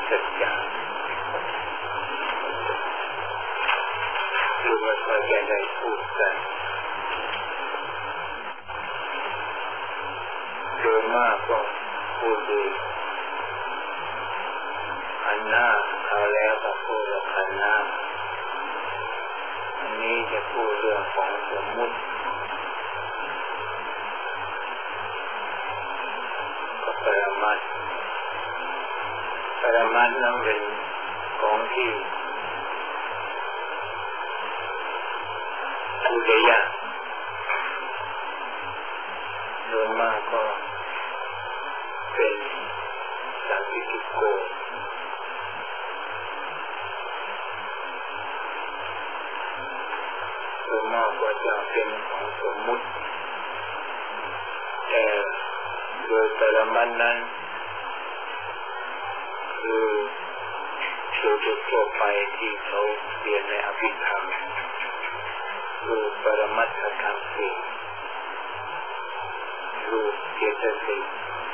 สัจจะหรือว่าเขาจะได้พูดกันโดยมากก็พูดดีขันธ์หน้าเขาแล้วก็พูดว่าขันธ์หน้าอันนี้จะพูดเรื่องของสมมุติก็ปรมัตถ์นั้นเป็นของที่พูดได้ยากโดยมากก็เป็นสังคิติโกโดยมากก็จะเป็นของสมมุติแต่โดยปรมัตถ์นั้นคือโดยทั่วไปที่เขาเรียนในอภิธรรมคือปรมัตถธรรมสี่รูปเจตสิก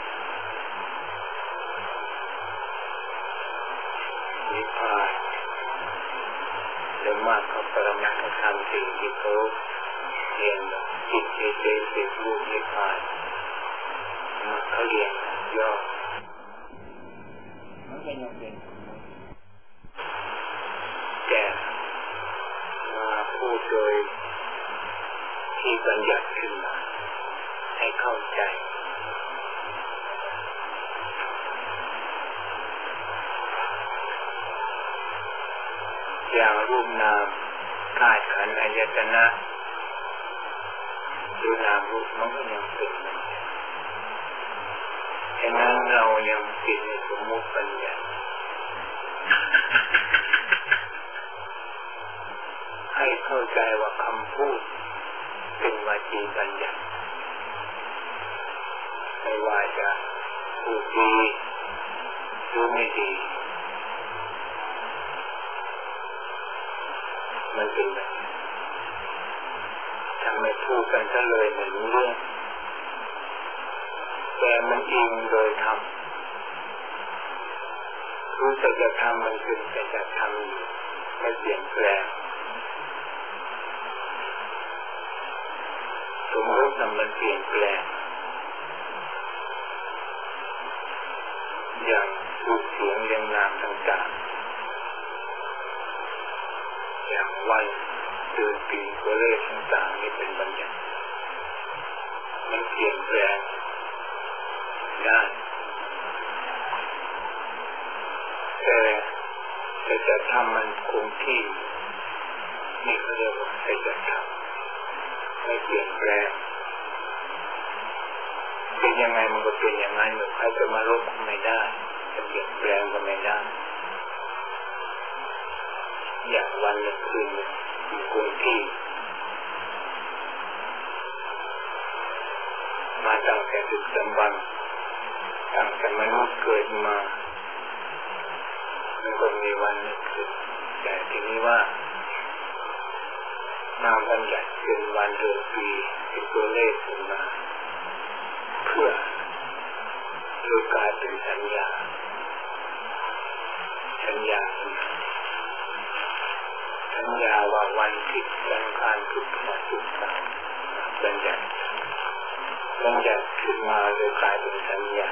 นิพพานโดยมากเขาปรมัตถธรรมสี่ที่เขาเรียนจิตเจตสิกรูปนิพพานเขาเรียนย่อมันก็ยังเป็นแต่มาพูดโดยที่บัญญัติขึ้นมาให้เข้าใจอย่างรูปนามธาตุขันธ์อายตนะหรือนามรูปมันก็ยังเป็นฉะนั้นเรายังติดในสมมุติปัญญาให้เข้าใจว่าคำพูดเป็นวจีบัญญัติไม่ว่าจะพูดดีหรือไม่ดีมันเป็นแบบนี้ทำไมพูดกันซะเลยไม่รู้เรื่องแต่มันอิงโดยธรรมรู้แต่จะทำมันคือแต่จะทำอยู่ไม่เปลี่ยนแปลงสมมติมันเปลี่ยนแปลงอย่างรูปเสียงเรียงนามต่างๆอย่างวันเดือนปีตัวเลขต่างๆนี่เป็นบัญญัติมันเปลี่ยนแปลงได้แต่จะทำมันคงที่นี่เขาเรียกว่าจะทำไม่เปลี่ยนแปลงเป็นยังไงมันก็เป็นอย่างนั้นใครจะมาลบก็ไม่ได้จะเปลี่ยนแปลงก็ไม่ได้อย่างวันอย่างคืนอยู่คงที่มาตั้งแต่ดึกดำบรรพ์ตั้งแต่มนุษย์เกิดมามันก็มีวันหนึ่งคือแต่ทีนี้ว่ามาบัญญัติเป็นวันเดือนปีเป็นตัวเลขขึ้นมาเพื่อโดยการเป็นสัญญาว่าวันผิดวันการผิดวันสุขสันต์บัญญัติขึ้นมาโดยกลายเป็นสัญญา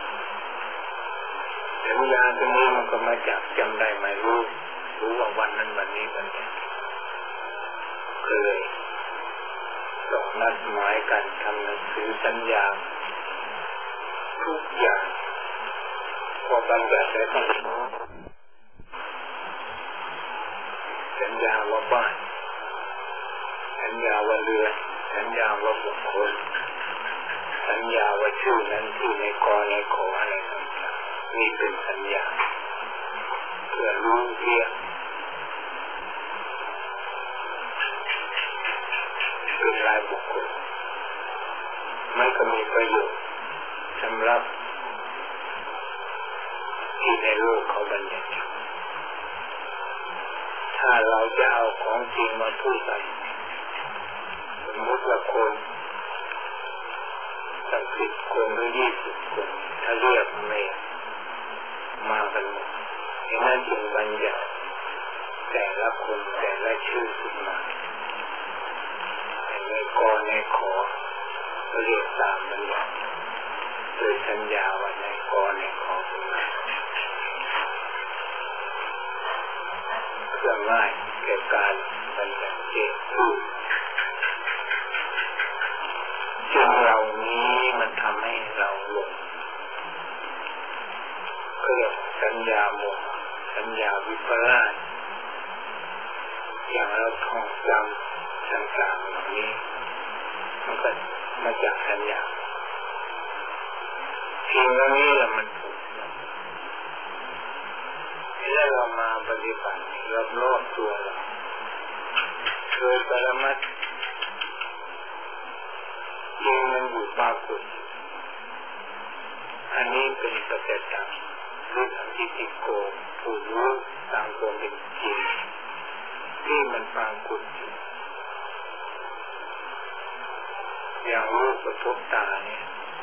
ตรงนี้มันก็มาจากจำได้ไหมรู้ว่าวันนั้นวันนี้บัญญัติก็เลยต้องนัดหมายกันทำหนังสือสัญญาทุกอย่างพอบัญญัติแล้วต้องสัญญาว่าบ้านสัญญาว่าเรือนสัญญาว่าบุคคลสัญญาว่าชื่อนั้นที่ในกอในขออะไรต่างๆนี่เป็นสัญญาเพื่อรู้เรียกเป็นรายบุคคลมันก็มีประโยชน์สำหรับที่ในโลกเขาบัญญัติถ้าเราจะเอาของจริงมาพูดกันสมมติว่าคนสัก10 คนหรือ20 คนถ้าเรียกไม่มากันหมดฉะนั้นจึงบัญญัติแต่ละคนแต่ละชื่อขึ้นมาในกอในขอเรียกตามบัญญัติโดยสัญญาว่าในกอในขอขึ้นมาเพื่อง่ายแก่การบัญญัติเองจึงเหล่านี้มันทำให้เราหลงเรียกสัญญาโมหะสัญญาวิปลาสอย่างเราท่องจำต่างๆเหล่านี้มันก็มาจากสัญญาสิ่งเหล่านี้แหละมันถูกแล้วเรามาปฏิบัติรอบๆตัวเราโดยปรมัตถ์จริงมันอยู่ปรากฏอันนี้เป็นปัจจัยต่างคือสัมทิฏฐิโกผู้รู้ตามความเป็นจริงที่มันปรากฏอยู่อย่างรูปกระทบตาเนี่ย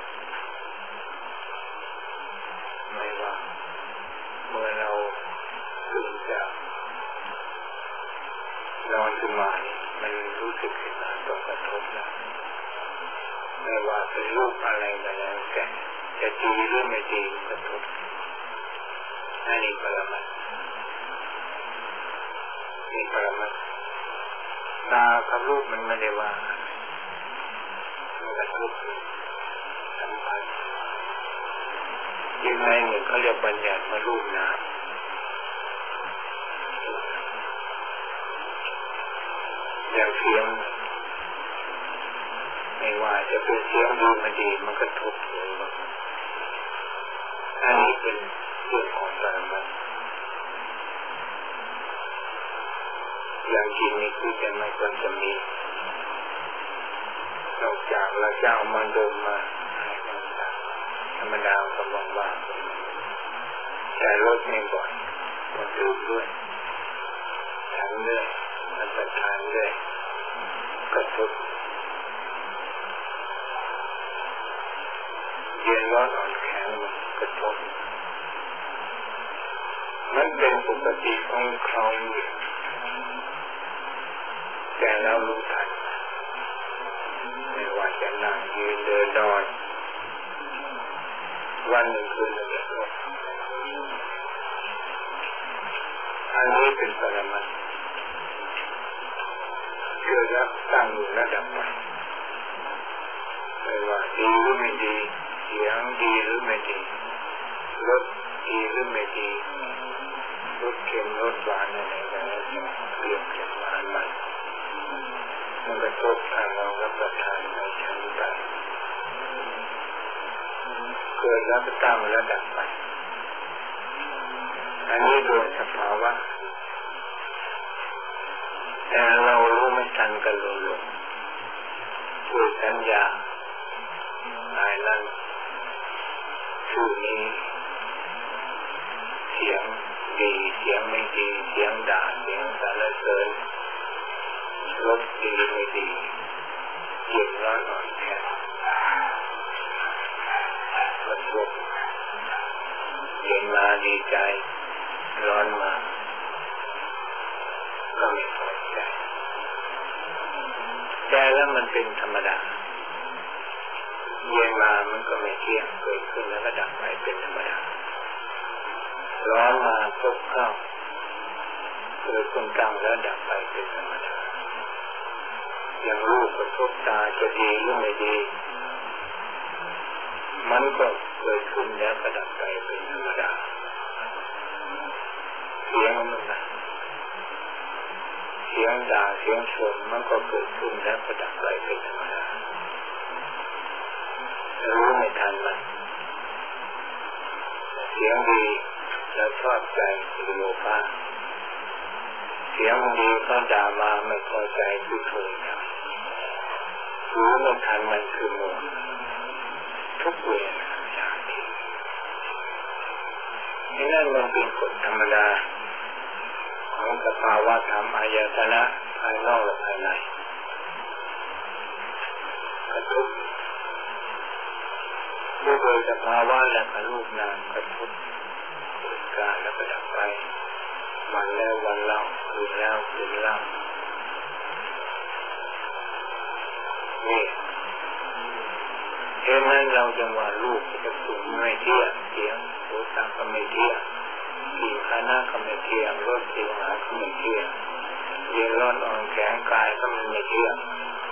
ไม่ว่าเมื่อเราตื่นจากนอนขึ้นมานี่มันรู้สึกถึงการต้องกระทบแล้วไม่ว่าเป็นรูปอะไรก็แล้วแต่จะดีหรือไม่ดีกระทบอันนี้ปรมัตถ์นี่ปรมัตถ์ตากับรูปมันไม่ได้ว่ามันกระทบสัมพันธ์ยังไงหนึ่งเขาเรียกบัญญัติมารูปนามอย่างเสียงไม่ว่าจะเป็นเสียงดีไม่ดีมันกระทบหูอันนี้เป็นเรื่องของปรมัตถ์อย่างจริงนี่คือจะไม่ควรจะมีนอกจากเราเจ้ามันดมมาธรรมดาก็บอกว่าแต่รถไม่บ่อยก็ดื่มด้วยฉันด้วยรับประทานด้วยกระทบเย็นร้อนอ่อนแข็งกระทบมันเป็นปกติของเขาแต่เรารู้ทันไม่ว่าจะนั่งยืนเดินนอนวันหนึ่งคืนหนึ่งเดือนอันนี้เป็นปรมัตถ์เกิดแล้วตั้งอยู่ระดับไปไม่ว่าดีหรือไม่ดีเสียงดีหรือไม่ดีรสดีหรือไม่ดีรสเค็มรสหวานอะไรก็แล้วแต่เปรี้ยวเค็มหวานมันกระทบทางเรารับประทานในชั้นใดเกิดแล้วก็ตั้งระดับไปอันนี้โดยสภาวะแต่เรารู้ไม่ทันกันหลงด้วยสัญญาในนั้นชื่อนี้เสียงดีเสียงไม่ดีเสียงด่าเสียงสรรเสริญรสดีไม่ดีเย็นร้อนอ่อนแข็งกระทบเย็นมาดีใจร้อนมาก็ไม่พอใจแต่แล้วมันเป็นธรรมดาเย็นมามันก็ไม่เที่ยงเกิดขึ้นแล้วก็ดับไปเป็นธรรมดาร้อนมาพบเข้าเกิดขึ้นตั้งแล้วดับไปเป็นธรรมดาอย่างรูปกระทบตาจะดีหรือไม่ดีมันก็เกิดขึ้นแล้วก็ดับไปเป็นธรรมดาเสียงมันนะเสียงด่าเสียงชมมันก็เกิดขึ้นแล้วก็ดับไปเป็นธรรมดารู้ไม่ทันมันเสียงดีแล้วชอบใจคือโลภะเสียงดีก็ด่ามาไม่พอใจคือโทสะรู้ไม่ทันมันคือโมหะทุกเวลาอย่างนี้นั่นมันเป็นกฎธรรมดาของสภาวะธรรมอายตนะภายนอกและภายในกระทบโดยสภาวะและรูปนามกระทบการแล้วก็ดับไปวันแล้ววันเล่าคืนแล้วคืนเล่านี่เห็นนั้นเราจะว่าลูกจะสูงไม่เที่ยงเสียงโสตก็ไม่เที่ยงสีคณะก็ไม่เที่ยงรสสีหาก็ไม่เที่ยงเย็นร้อนอ่อนแข็งกายก็ไม่เที่ยง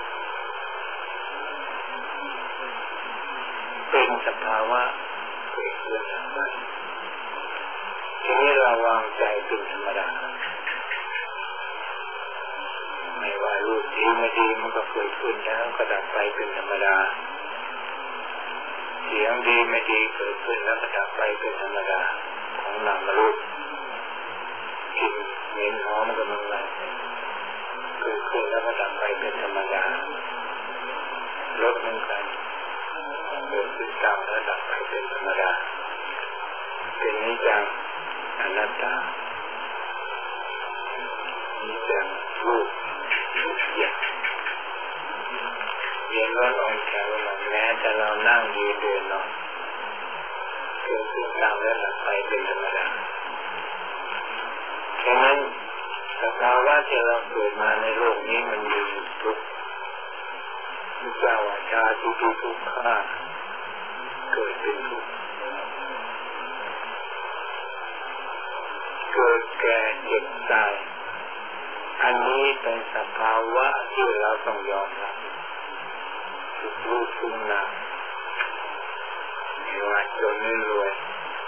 เป็นสภาวะเกิดขึ้นอย่างไรทีนี้เราวางใจเป็นธรรมดาไม่ว่ารูปดีไม่ดีมันก็เกิดขึ้นแล้วก็ดับไปเป็นธรรมดาเสียงดีไม่ดีเกิดขึ้นแล้วก็ดับไปเป็นธรรมดาของนามรูปกลิ่นเหม็นหอมก็มันอะไรเกิดขึ้นแล้วก็ดับไปเป็นธรรมดารสเหมือนกันเกิดขึ้นตั้งแล้วดับไปเป็นธรรมดาเป็นนิจังอนัตตานิจังรูปทุกอย่างเย็นร้อนอ่อนแข็งมันแม้แต่เรานั่งยืนเดินนอนเกิดขึ้นตั้งแล้วดับไปเป็นธรรมดาฉะนั้นสภาวะที่เราเกิดมาในโลกนี้มันมีทุกข์พระเจ้าว่าชาติทุกข์ข้าเกิดเป็นทุกข์เกิดแก่เจ็บตายอันนี้เป็นสภาวะที่เราต้องยอมรับทุกรูปทุกนามไม่ว่าจนหรือรวย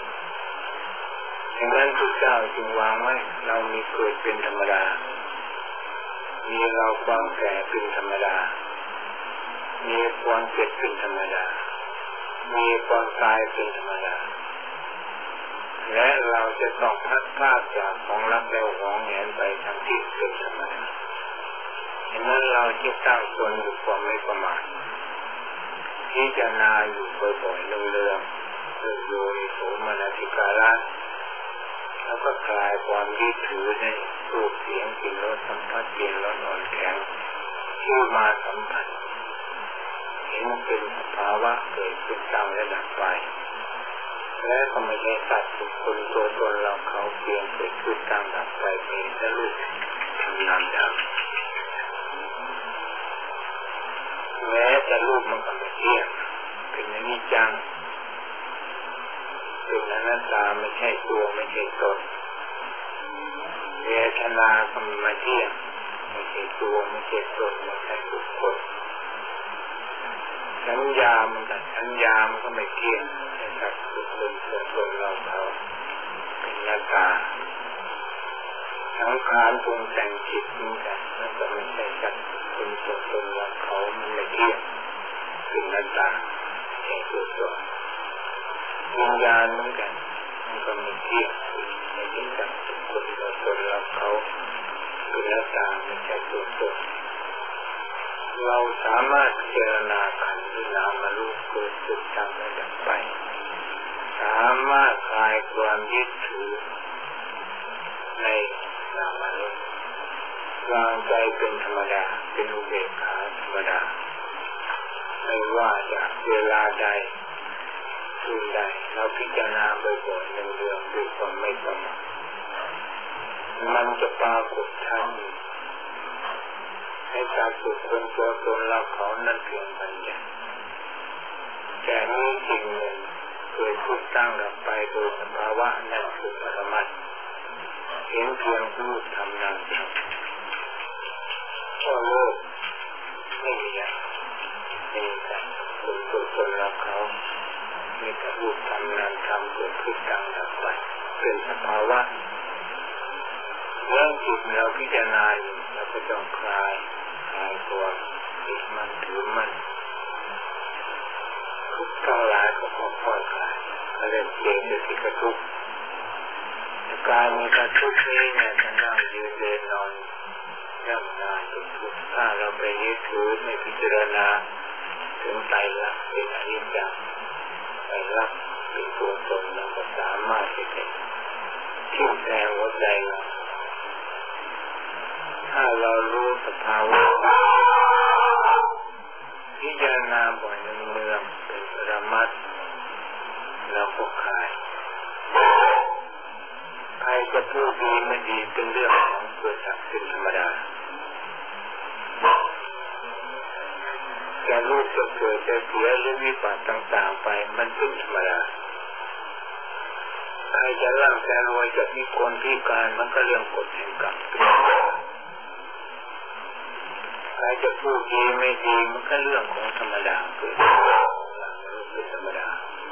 ดังนั้นพระเจ้าจึงวางไว้เรามีเกิดเป็นธรรมดามีเราความแก่เป็นธรรมดามีความเจ็บเป็นธรรมดามีความตายเป็นธรรมดาและเราจะต้องพัดพลาดจากของรักแล้วของแหนไปทางที่เป็นธรรมดาฉะนั้นเราจะตั้งตนอยู่ความไม่ประมาทพิจารณาอยู่บ่อยๆเรื่องโยนิโสมนสิการะแล้วก็คลายความยึดถือในรูปเสียงกลิ่นรสสัมผัสเย็นร้อนอ่อนแข็งที่มาสัมผัสเห็นเป็นสภาวะเกิดขึ้นตั้งและดับไปและก็ไม่ใช่สัตว์บุคคลตัวตนเราเขาเพียงเกิดขึ้นตั้งดับไปเป็นแต่รูปทำนามดังแม้แต่รูปมันก็ไม่เที่ยงเป็นอนิจจังเป็นอนัตตาไม่ใช่ตัวไม่ใช่ตนเวทนาก็ไม่เที่ยงไม่ใช่ตัวไม่ใช่ตนไม่ใช่บุคคลสัญญามันก็ไม่เที่ยงไม่ใช่บุคคลตัวตนเราเขาเป็นอนัตตาสังขารปรุงแต่งจิตนี่กันมันก็ไม่ใช่สัตว์เป็นตัวตนเราเขามันไม่เที่ยงเป็นอนัตตาแค่ตัวตนวิญญาณเหมือนกันมันก็ไม่เที่ยงไม่ใช่สัตว์เป็นคนตัวตนเราเขาเป็นอนัตตาไม่ใช่ตัวตนเราสามารถพิจารณาขันธ์ที่นามรูปเกิดขึ้นตั้งและดับไปสามารถคลายความยึดถือในนามรูปวางใจเป็นธรรมดาเป็นอุเบกขาธรรมดาไม่ว่าจะเวลาใดสิ่งใดเราพิจารณาบ่อยๆเรื่องด้วยความไม่ประมาทมันจะปรากฏทันให้จากบุคคลตัวตนเราเขานั่นเพียงบัญญัติแต่นี้สิ่งหนึ่งเกิดขึ้นตั้งดับไปโดยสภาวะนั่นคือปรมัตถ์เห็นเพียงรูปทำนามทำทั่วโลกไม่มีอะไรมีแต่คนตัวตนเราเขามีแต่รูปทำนามทำเกิดขึ้นตั้งดับไปเป็นสภาวะเมื่อจิตเราพิจารณาอยู่เราก็ต้องคลายตัวยึดมันถือมันทุกข์ทั้งหลายก็ค่อยๆคลายก็เริ่มเย็นที่กระทุกข์การมีกระทุกข์นี้เนี่ยจะนั่งยืนเดินนอนย่ำนานทุกข์ถ้าเราไปยึดถือไม่พิจารณาถึงไตรลักษณ์เป็นอนิจจังไตรลักษณ์เป็นตัวตนเราก็สามารถที่จะทิ้งแทงหัวใจเราถ้าเรารู้สภาวะพิจารณาบ่อยเนืองเป็นปรมัตถ์เราก็คลายพูดดีไม่ดีเป็นเรื่องของเกิดจากเป็นธรรมดาจะรู้จะเกิดจะเสียหรือวิบัติต่างๆไปมันเป็นธรรมดาใครจะร่ำจะรวยจะมีคนพิการมันก็เรื่องกฎแห่งกรรมใครจะพูดดีไม่ดีมันก็เรื่องของธรรมดาเกิดเป็นธรรมดา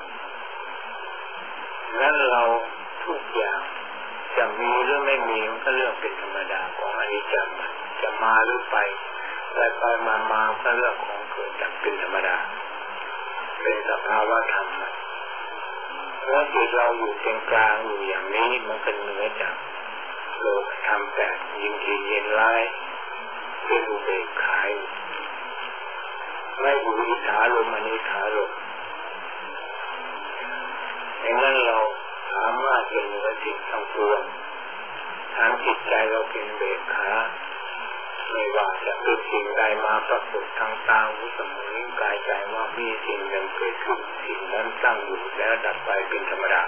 งั้นเราทุกอย่างจะมีหรือไม่มีมันก็เรื่องเป็นธรรมดาของอนิจจังจะมาหรือไปมาก็เรื่องของเกิดจากเป็นธรรมดาเป็นสภาวะธรรมเมื่อจิตเราอยู่เป็นกลางอยู่อย่างนี้มันก็เหนือจากโลกธรรมแต่ยินดีเย็นร้ายเป็นอุเบกขาไม่อุอิจฉาลมอนิจฉาลมดังนั้นเราสามารถเป็นเหนือสิ่งทั้งปวงทางจิตใจเราเป็นอุเบกขาไม่ว่าจะเป็นสิ่งใดมาปรากฏทางตาหูจมูกลิ้นกายใจว่ามีสิ่งหนึ่งเกิดขึ้นสิ่งนั้นตั้งอยู่แล้วดับไปเป็นธรรมดา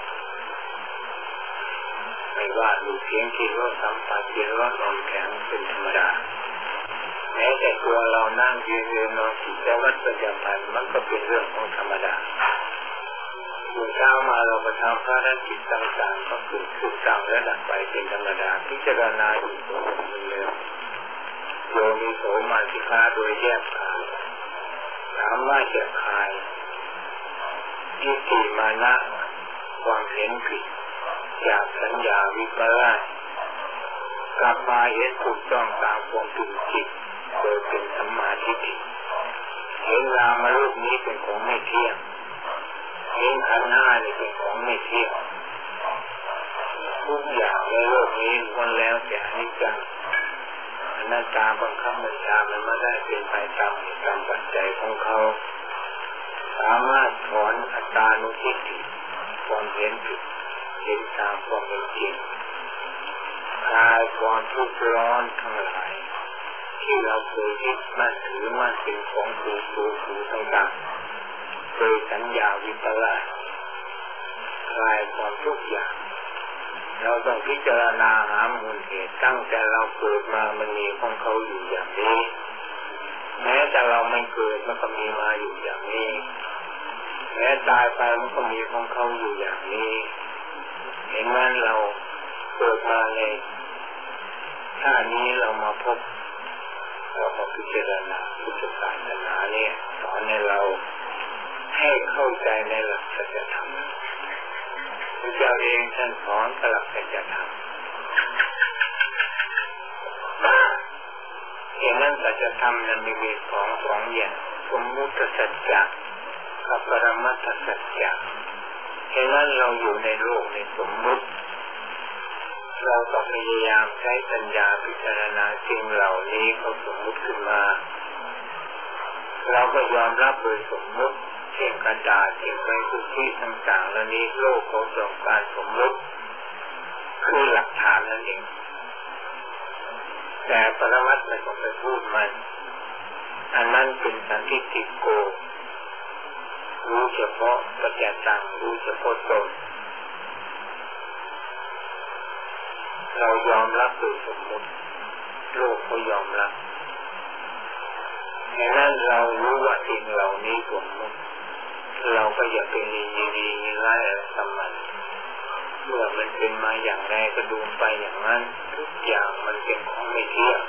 ไม่ว่าดูเสียงกลิ่นรสสัมผัสเย็นร้อนอ่อนแข็งเป็นธรรมดาแม้แต่ตัวเรานั่งยืนนอนกิจวัตรประจำวันมันก็เป็นเรื่องของธรรมดาตื่นเช้ามาเราไปทำภารกิจต่างๆก็เกิดขึ้นตั้งและดับไปเป็นธรรมดาพิจารณาอยู่ตรงนี้เลยโยนิโสมาสิกาโดยแยกขายถามว่าจะขายทิฏฐิมานะความเห็นผิดจากสัญญาวิปลาสกลับมาเห็นถูกต้องตามความเป็นจริงโดยเป็นสัมมาทิฏฐิเห็นนามรูปนี้เป็นของไม่เที่ยงเห็นขันธ์ห้านี่เป็นของไม่เที่ยงทุกอย่างในโลกนี้ล้วนแล้วแต่อนิจจังอนัตตาบังคับบัญชามันไม่ได้เป็นไปตามปัจจัยของเขาสามารถถอนอัตตานุทิฏฐิความเห็นผิดเห็นตามความเป็นจริงคลายความทุกข์ร้อนทั้งหลายที่เราเคยยึดมั่นถือมั่นเป็นของถูกต่างๆโดยสัญญาวิปลาสคลายความทุกข์อย่างเราต้องพิจารณาหามูลเหตุตั้งแต่เราเกิดมามันมีของเขาอยู่อย่างนี้แม้แต่เราไม่เกิดมันก็มีมาอยู่อย่างนี้แม้ตายไปมันก็มีของเขาอยู่อย่างนี้เห็นงั้นเราเกิดมาในชาตินี้เรามาพบเรามาพิจารณาพุทธศาสนาเนี่ยสอนให้เราให้เข้าใจในหลักสัจธรรมพระเจ้าเองท่านสอนหลักสัจธรรมอย่างนั้นสัจธรรมนั้นมีสองอย่างสมมุติสัจจะกับปรมัตถสัจจะอย่างนั้นเราอยู่ในโลกในสมมุติเราต้องพยายามใช้ปัญญาพิจารณาสิ่งเหล่านี้เขาสมมุติขึ้นมาเราก็ยอมรับโดยสมมุติเช่นกระดาษเช่นใบสุทธิต่างๆเหล่านี้โลกเขาต้องการสมมุติคือหลักฐานนั่นเองแต่ปรมัตถ์ไม่ต้องไปพูดมันอันนั้นเป็นสันทิฏฐิโกรู้เฉพาะปัจจัยต่างรู้เฉพาะตนเรายอมรับโดยสมมุติโลกเขายอมรับดังนั้นเรารู้ว่าสิ่งเหล่านี้สมมุติเราก็อย่าไปยินร้ายอะไรกับมันเมื่อมันเป็นมาอย่างไรก็ดูไปอย่างนั้นทุกอย่างมันเป็นของไม่เที่ยง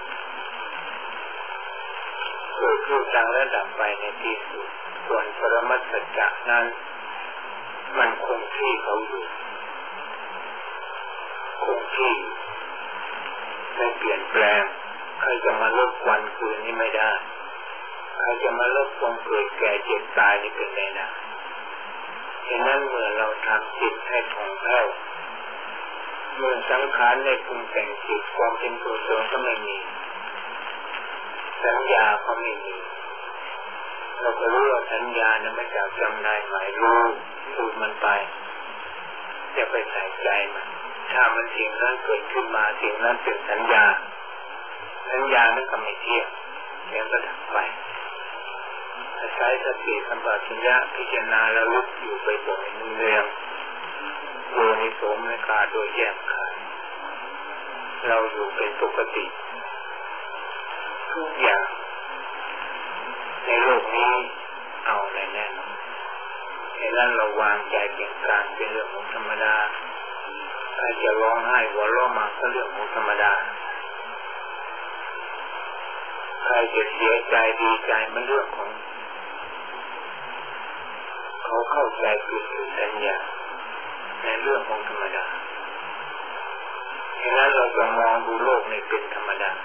เกิดขึ้นตั้งและดับไปในที่สุดส่วนปรมัตถสัจจะนั้นมันคงที่เขาอยู่คงที่ไม่เปลี่ยนแปลงใครจะมาลดวันคืนนี้ไม่ได้ใครจะมาลดความเกิดแก่เจ็บตายนี่เป็นไม่ได้ฉะนั้นเมื่อเราทำจิตให้ผ่องแผ้วเมื่อสังขารในปรุงแต่งจิตความเป็นกุศลก็ไม่มีสัญญาก็ไม่มีเราก็รู้ว่าสัญญาเนี่ยไม่จับจำได้หมายรู้สูดมันไปอย่าไปใส่ใจมันถ้ามันสิ่งนั้นเกิดขึ้นมาสิ่งนั้นเป็นสัญญานั้นก็ไม่เที่ยงแล้วก็ดับไปใช้สติสัมปชัญญะพิจารณาระลึกอยู่ไปบ่อยเนืองโยนิโสมนสิการโดยแยกขายเราอยู่เป็นปกติทุกอย่างในโลกนี้เอาแน่นอนฉะนั้นเราวางใจเป็นกลางเป็นเรื่องของธรรมดาใครจะร้องไห้หัวเราะมาก็เรื่องของธรรมดาใครจะเสียใจดีใจมันเรื่องของเขาเข้าใจคือสัญญาในเรื่องของธรรมดาฉะนั้นเราจะมองดูโลกในเป็นธรรมดา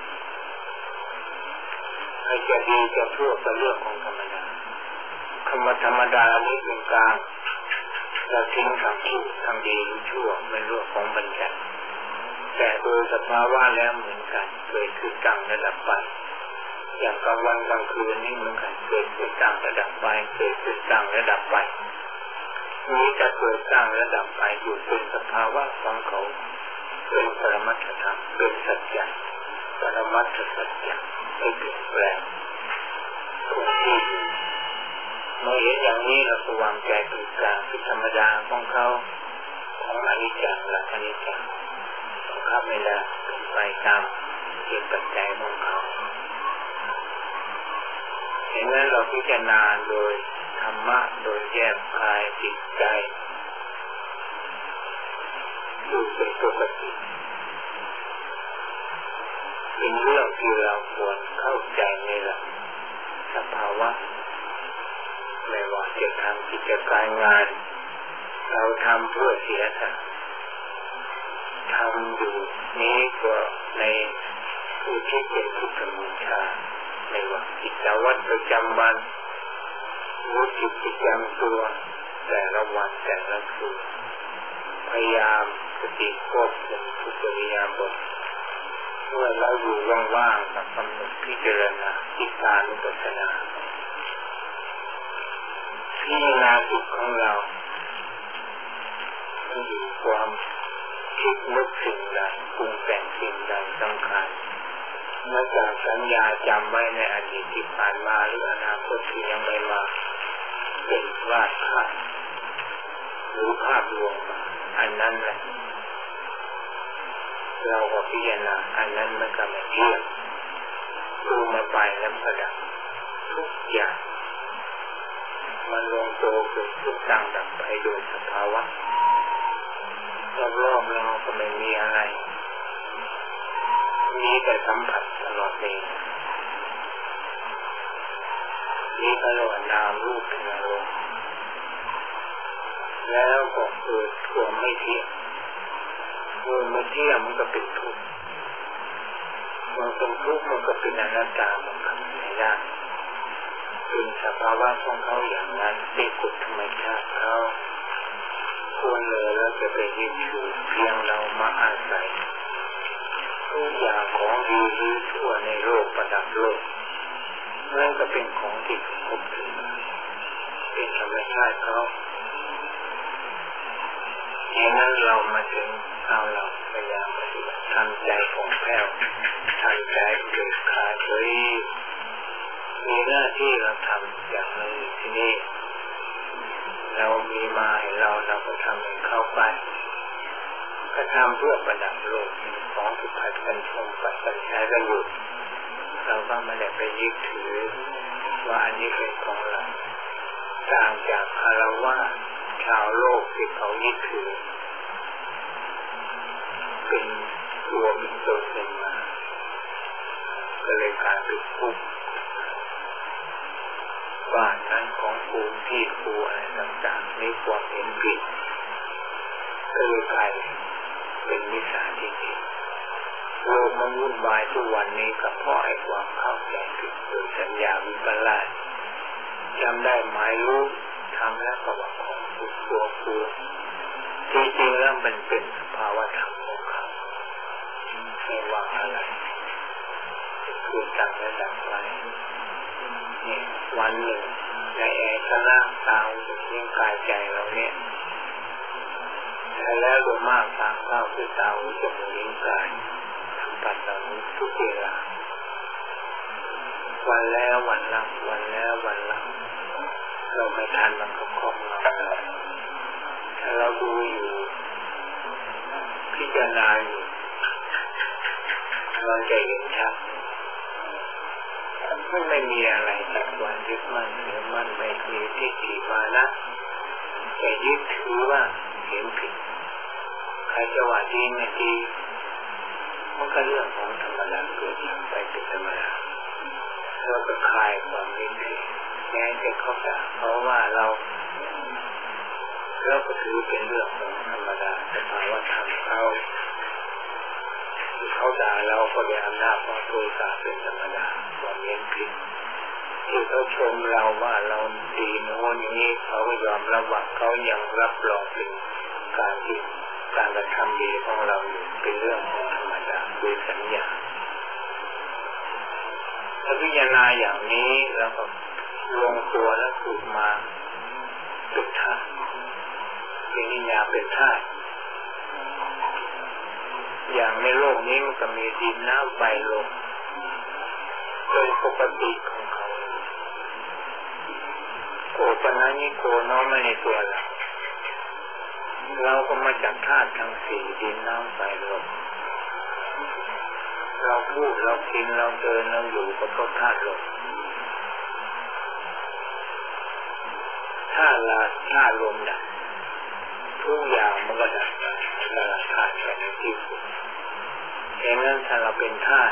ใครจะดีจะชั่วเป็นเรื่องของธรรมดาคำว่าธรรมดานี้เป็นกลางเราทิ้งคำชั่วคำดีหรือชั่วเป็นเรื่องของบัญญัติแต่โดยสภาวะแล้วเหมือนกันเกิดขึ้นตั้งระดับไปอย่างกลางวันกลางคืนนี่เหมือนกันเกิดขึ้นตั้งระดับไปเกิดขึ้นตั้งระดับไปนี้จะเกิดตั้งระดับไปอยู่เป็นสภาวะของเขาเป็นปรมัตถธรรมเป็นสัจจะปรมัตถสัจจะไม่เปลี่ยนแปลงคงที่เมื่อเห็นอย่างนี้เราก็วางใจเป็นกลางเป็นธรรมดาของเขาของอนิจจังและอนิจจังของข้าไม่ได้เป็นไปตามเหตุปัจจัยของเขาเห็นนั้นเราพิจารณาโดยธรรมะโดยแยกกายจิตใจดูเป็นปกติเป็นเรื่องที่เราควรเข้าใจในหลักสภาวะไม่ว่าจะทำกิจการงานเราทำเพื่อเสียสละทำอยู่นี้ก็ในผู้ที่เป็นผู้กำหนดชาไม่ว่ากิจวัตรประจำวันรู้จิตประจำตัวแต่ละวันแต่ละคืนพยายามสติควบคุมทุกอิริยาบถเมื่อเราอยู่ว่างๆกับกำหนดพิจารณาอิทานุปัสสนาพิจารณาจิตของเราอยู่ความคิดนึกสิ่งใดปรุงแต่งสิ่งใดสังขารมาจากสัญญาจำไว้ในอดีตที่ผ่านมาหรืออนาคตที่ยังไม่มาเป็นวาดภาพหรือภาพรวมอันนั้นแหละเราก็พิจารณาอันนั้นมันก็ไม่เที่ยงดูมาไปแล้วก็ดับทุกอย่างมันลงตัวเกิดขึ้นตั้งดับไปโดยสภาวะรอบๆเราก็ไม่มีอะไรมีแต่สัมผัสตลอดเลยนี่ก็เรียกว่านามรูปเป็นอารมณ์แล้วก็เกิดความไม่เที่ยงเมื่อไม่เที่ยงมันก็เป็นทุกข์เมื่อเป็นทุกข์มันก็เป็นอนัตตามันทำไม่ได้เป็นสภาวะของเขาอย่างนั้นเป็นกฎธรรมชาติเขาควรเลยแล้วจะไปยึดถือเพียงเรามาอาศัยทุกอย่างของดีหรือชั่วในโลกประดับโลกนั่นก็เป็นของที่พบขึ้นมาเป็นธรรมชาติเขาดังนั้นเรามาถึงเอาเราพยายามปฏิบัติทำใจของแผ้วทำใจเกิดขาดเลยมีหน้าที่เราทำอย่างเราอยู่ที่นี่เรามีมาให้เราก็ทำให้เข้าไปก็ทำเพื่อประดับโลกของที่ผัดกันชมปัจจัยใช้กันอยู่เราก็ไม่ได้ไปยึดถือว่าอันนี้เป็นของเราต่างจากคารวะชาวโลกที่เขายึดถือเป็นตัวเป็นตนเป็นมาก็เลยกลายเป็นทุกข์บ้านนั้นของกูที่กูอะไรต่างๆมีความเห็นผิดก็เลยกลายเป็นมิจฉาทิฏฐิโลกมันวุ่นวายทุกวันนี้ก็เพราะไอ้ความเข้าใจผิดโดยสัญญาวิปลาสจำได้หมายรู้ทำแล้วก็ว่าของตัวกูจริงๆแล้วมันเป็นสภาวะธรรมของเขาไม่ว่าอะไรคือตั้งระดับไว้นี่วันหนึ่งในแอร์ชนะตาหูจมูกกายใจเราเนี่ยแล้วรวมมากตามเข้าคือตาหูจมูกลิ้นกายสัมผัสเราทุกเวลาวันแล้ววันเล่าวันแล้ววันเล่าเราไม่ทันมันก็คล่องเราถ้าเราดูอยู่พิจารณาอยู่ยึดถือว่าเห็นผิดใครจะว่าดีไม่ดีมันก็เรื่องของธรรมดาเกิดขึ้นไปเป็นธรรมดาเราก็คลายความยึดถือแม้จะเขาด่าเพราะว่าเราก็ถือเป็นเรื่องของธรรมดาแต่ภาวะธรรมเขาด่าเราก็ได้อำนาจของตัวกาเป็นธรรมดาความเห็นผิดที่เขาชมเราว่าเราดีโน่นนี้เขาก็ยอมรับว่าเขายังรับรองเป็นการกระทำดีของเราอยู่เป็นเรื่องของธรรมดาโดยสัญญาถ้าพิจารณาอย่างนี้แล้วก็ลงตัวแล้วถูกมาเป็นธาตุเป็นนิยามเป็นธาตุอย่างในโลกนี้มันก็มีดินน้ำไฟลมเป็นปกติของเขาโกปนานิโกน้อมมาในตัวเราก็มาจากธาตุทั้งสี่ดินน้ำไฟลมเราพูดเรากินเราเดินเราอยู่ก็เพราะธาตุลมธาตุลมดับทุกอย่างมันก็ดับไปละธาตุไปในที่สุดอย่างนั้นถ้าเราเป็นธาตุ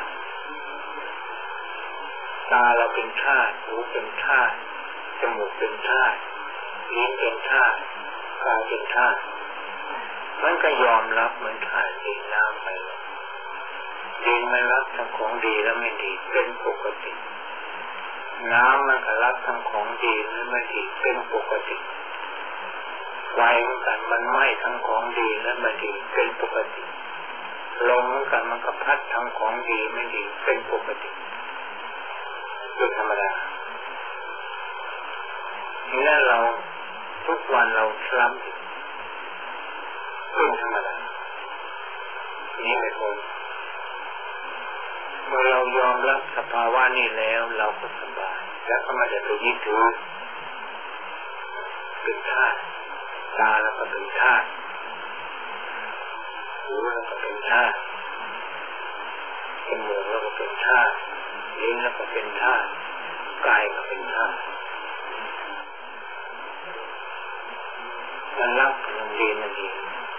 ตาเราเป็นธาตุหูเป็นธาตุจมูกเป็นธาตุลิ้นเป็นธาตุกายเป็นธาตุมันก็ยอมรับเหมือนธาตุดินน้ำไปดินมันรับทั้งของดีและไม่ดีเป็นปกติน้ำมันก็รับทั้งของดีและไม่ดีเป็นปกติไฟเหมือนกันมันไหม้ทั้งของดีและไม่ดีเป็นปกติลมเหมือนกันมันก็พัดทั้งของดีไม่ดีเป็นปกติเป็นธรรมดานี่เราทุกวันเราคล้ำเป็นธรรมดานี่เป็นคนเมื่อเรายอมรับสภาวะนี้แล้วเราก็สบายแล้วก็ไม่ได้ไปยึดถือเป็นธาตุตาเราก็เป็นธาตุหูเราก็เป็นธาตุจมูกเราก็เป็นธาตุลิ้นเราก็เป็นธาตุกายก็เป็นธาตุมันรักมันดีมันดี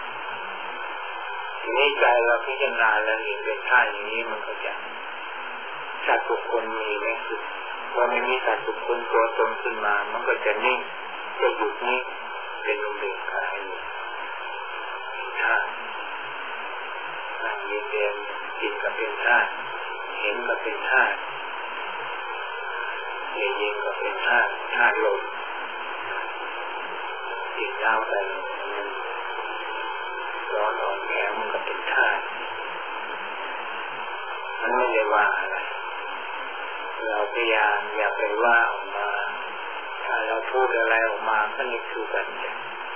ทีนี้ใจเราพิจารณาแล้วเห็นเป็นธาตุอย่างนี้มันก็จะสัตว์บุคคลมีไหมคือพอไม่มีสัตว์บุคคลตัวตนขึ้นมามันก็จะนิ่งจะหยุดนิ่งเป็นลมเบกายธาตุนั่งเย็นๆจิตก็เป็นธาตุเห็นก็เป็นธาตุเย็นๆก็เป็นธาตุลมจิตน้ำไปร้อนอ่อนแข็งมันก็เป็นธาตุมันไม่ได้ว่าอะไรเราพยายามอย่าไปว่าออกมาถ้าเราพูดอะไรออกมาก็นี่คือปัญญา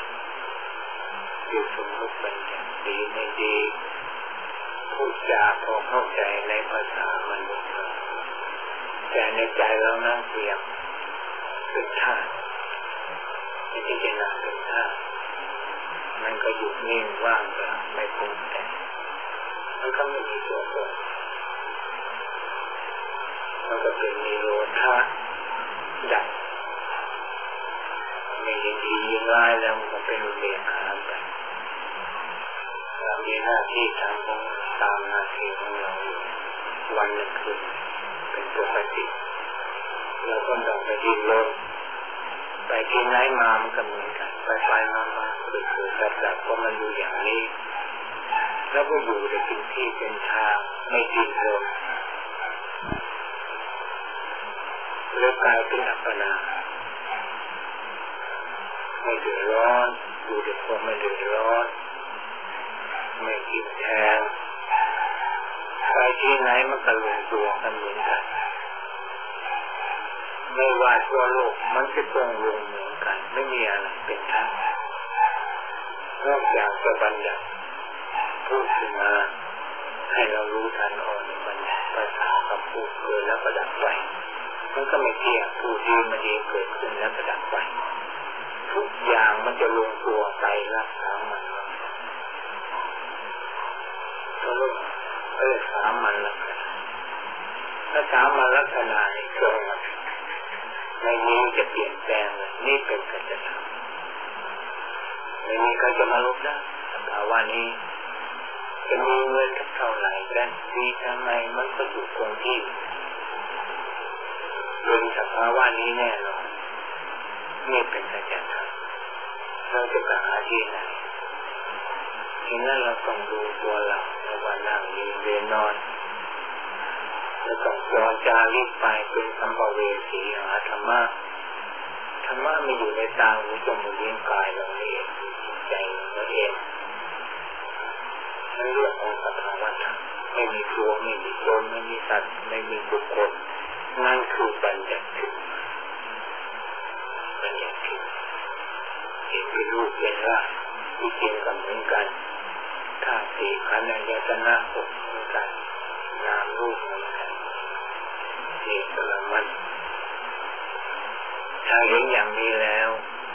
อยู่สมมติปัญญาดีไม่ดีพูดจาพอเข้าใจในภาษามนุษย์แต่ในใจเรานั่งเพียงเป็นธาตุไม่ใช่เป็นนามเป็นธาตุมันก็หยุดนิ่งว่างเปล่าไม่ปรุงแต่งมันก็ไม่มีตัวตนมันก็เป็นนิโรธาดับไม่ยินดียินร้ายแล้วมันก็เป็นอุเบกขาไปเรามีหน้าที่ทำของตามหน้าที่ของเราวันหนึ่งคืนเป็นปกติเราก็ต้องไปดิ้นรนไปที่ไหนมามันก็เหมือนกันไปมาคือดับก็มันอยู่อย่างนี้แล้วก็อยู่ในสิ่งที่เป็นทางไม่ดิ้นรนแล้วกลายเป็นอัปปนาไม่เดือดร้อนอยู่ในความไม่เดือดร้อนไม่กินแทนไปที่ไหนมันก็ลงตัวกันเหมือนกันไม่ว่าทั่วโลกมันจะต้องลงเหมือนกันไม่มีอะไรเป็นทางนอกจากจะบัญญัติพูดขึ้นมาให้เรารู้ทันอ่อนบัญญัติภาษาคำพูดเกิดแล้วก็ดับไปมันก็ไม่เที่ยงพูดดีมันดีเกิดขึ้นแล้วก็ดับไปทุกอย่างมันจะลงตัวใจรักษามันก็รู้สามัญลักษณะถ้าสามัญลักษณะนี่ตรงในนี้จะเปลี่ยนแปลงเลยนี่เป็นสัจธรรมอารมณ์ได้สภาวะนี้จะมีเงินเท่าไหร่กันดีทำไมมันก็อยู่คงที่เป็นสภาวะนี้แน่นอนนี่เป็นสัจธรรมเราจะไปหาที่ไหนทีนั้นเราต้องดูตัวเราไม่ว่านั่งยืนเดินนอนแล้วต้องจรจาริกไปเป็นสัมภเวสีหาธรรมะธรรมะไม่อยู่ในตาหูจมูกลิ้นกายเราเองใจเราเองนั่นเรื่องของสภาวะธรรมไม่มีตัวไม่มีตนไม่มีสัตว์ไม่มีบุคคลนั่นคือปัญญาทิฏฐิปัญญาทิฏฐิเห็นเป็นรูปเป็นร่างที่จริงกันเหมือนกันธาตุสี่ขันธ์อายตนะหกเหมือนกันนามรูปเหมือนกันนี่ปรมัตถ์ถ้าเห็นอย่างนี้แล้ว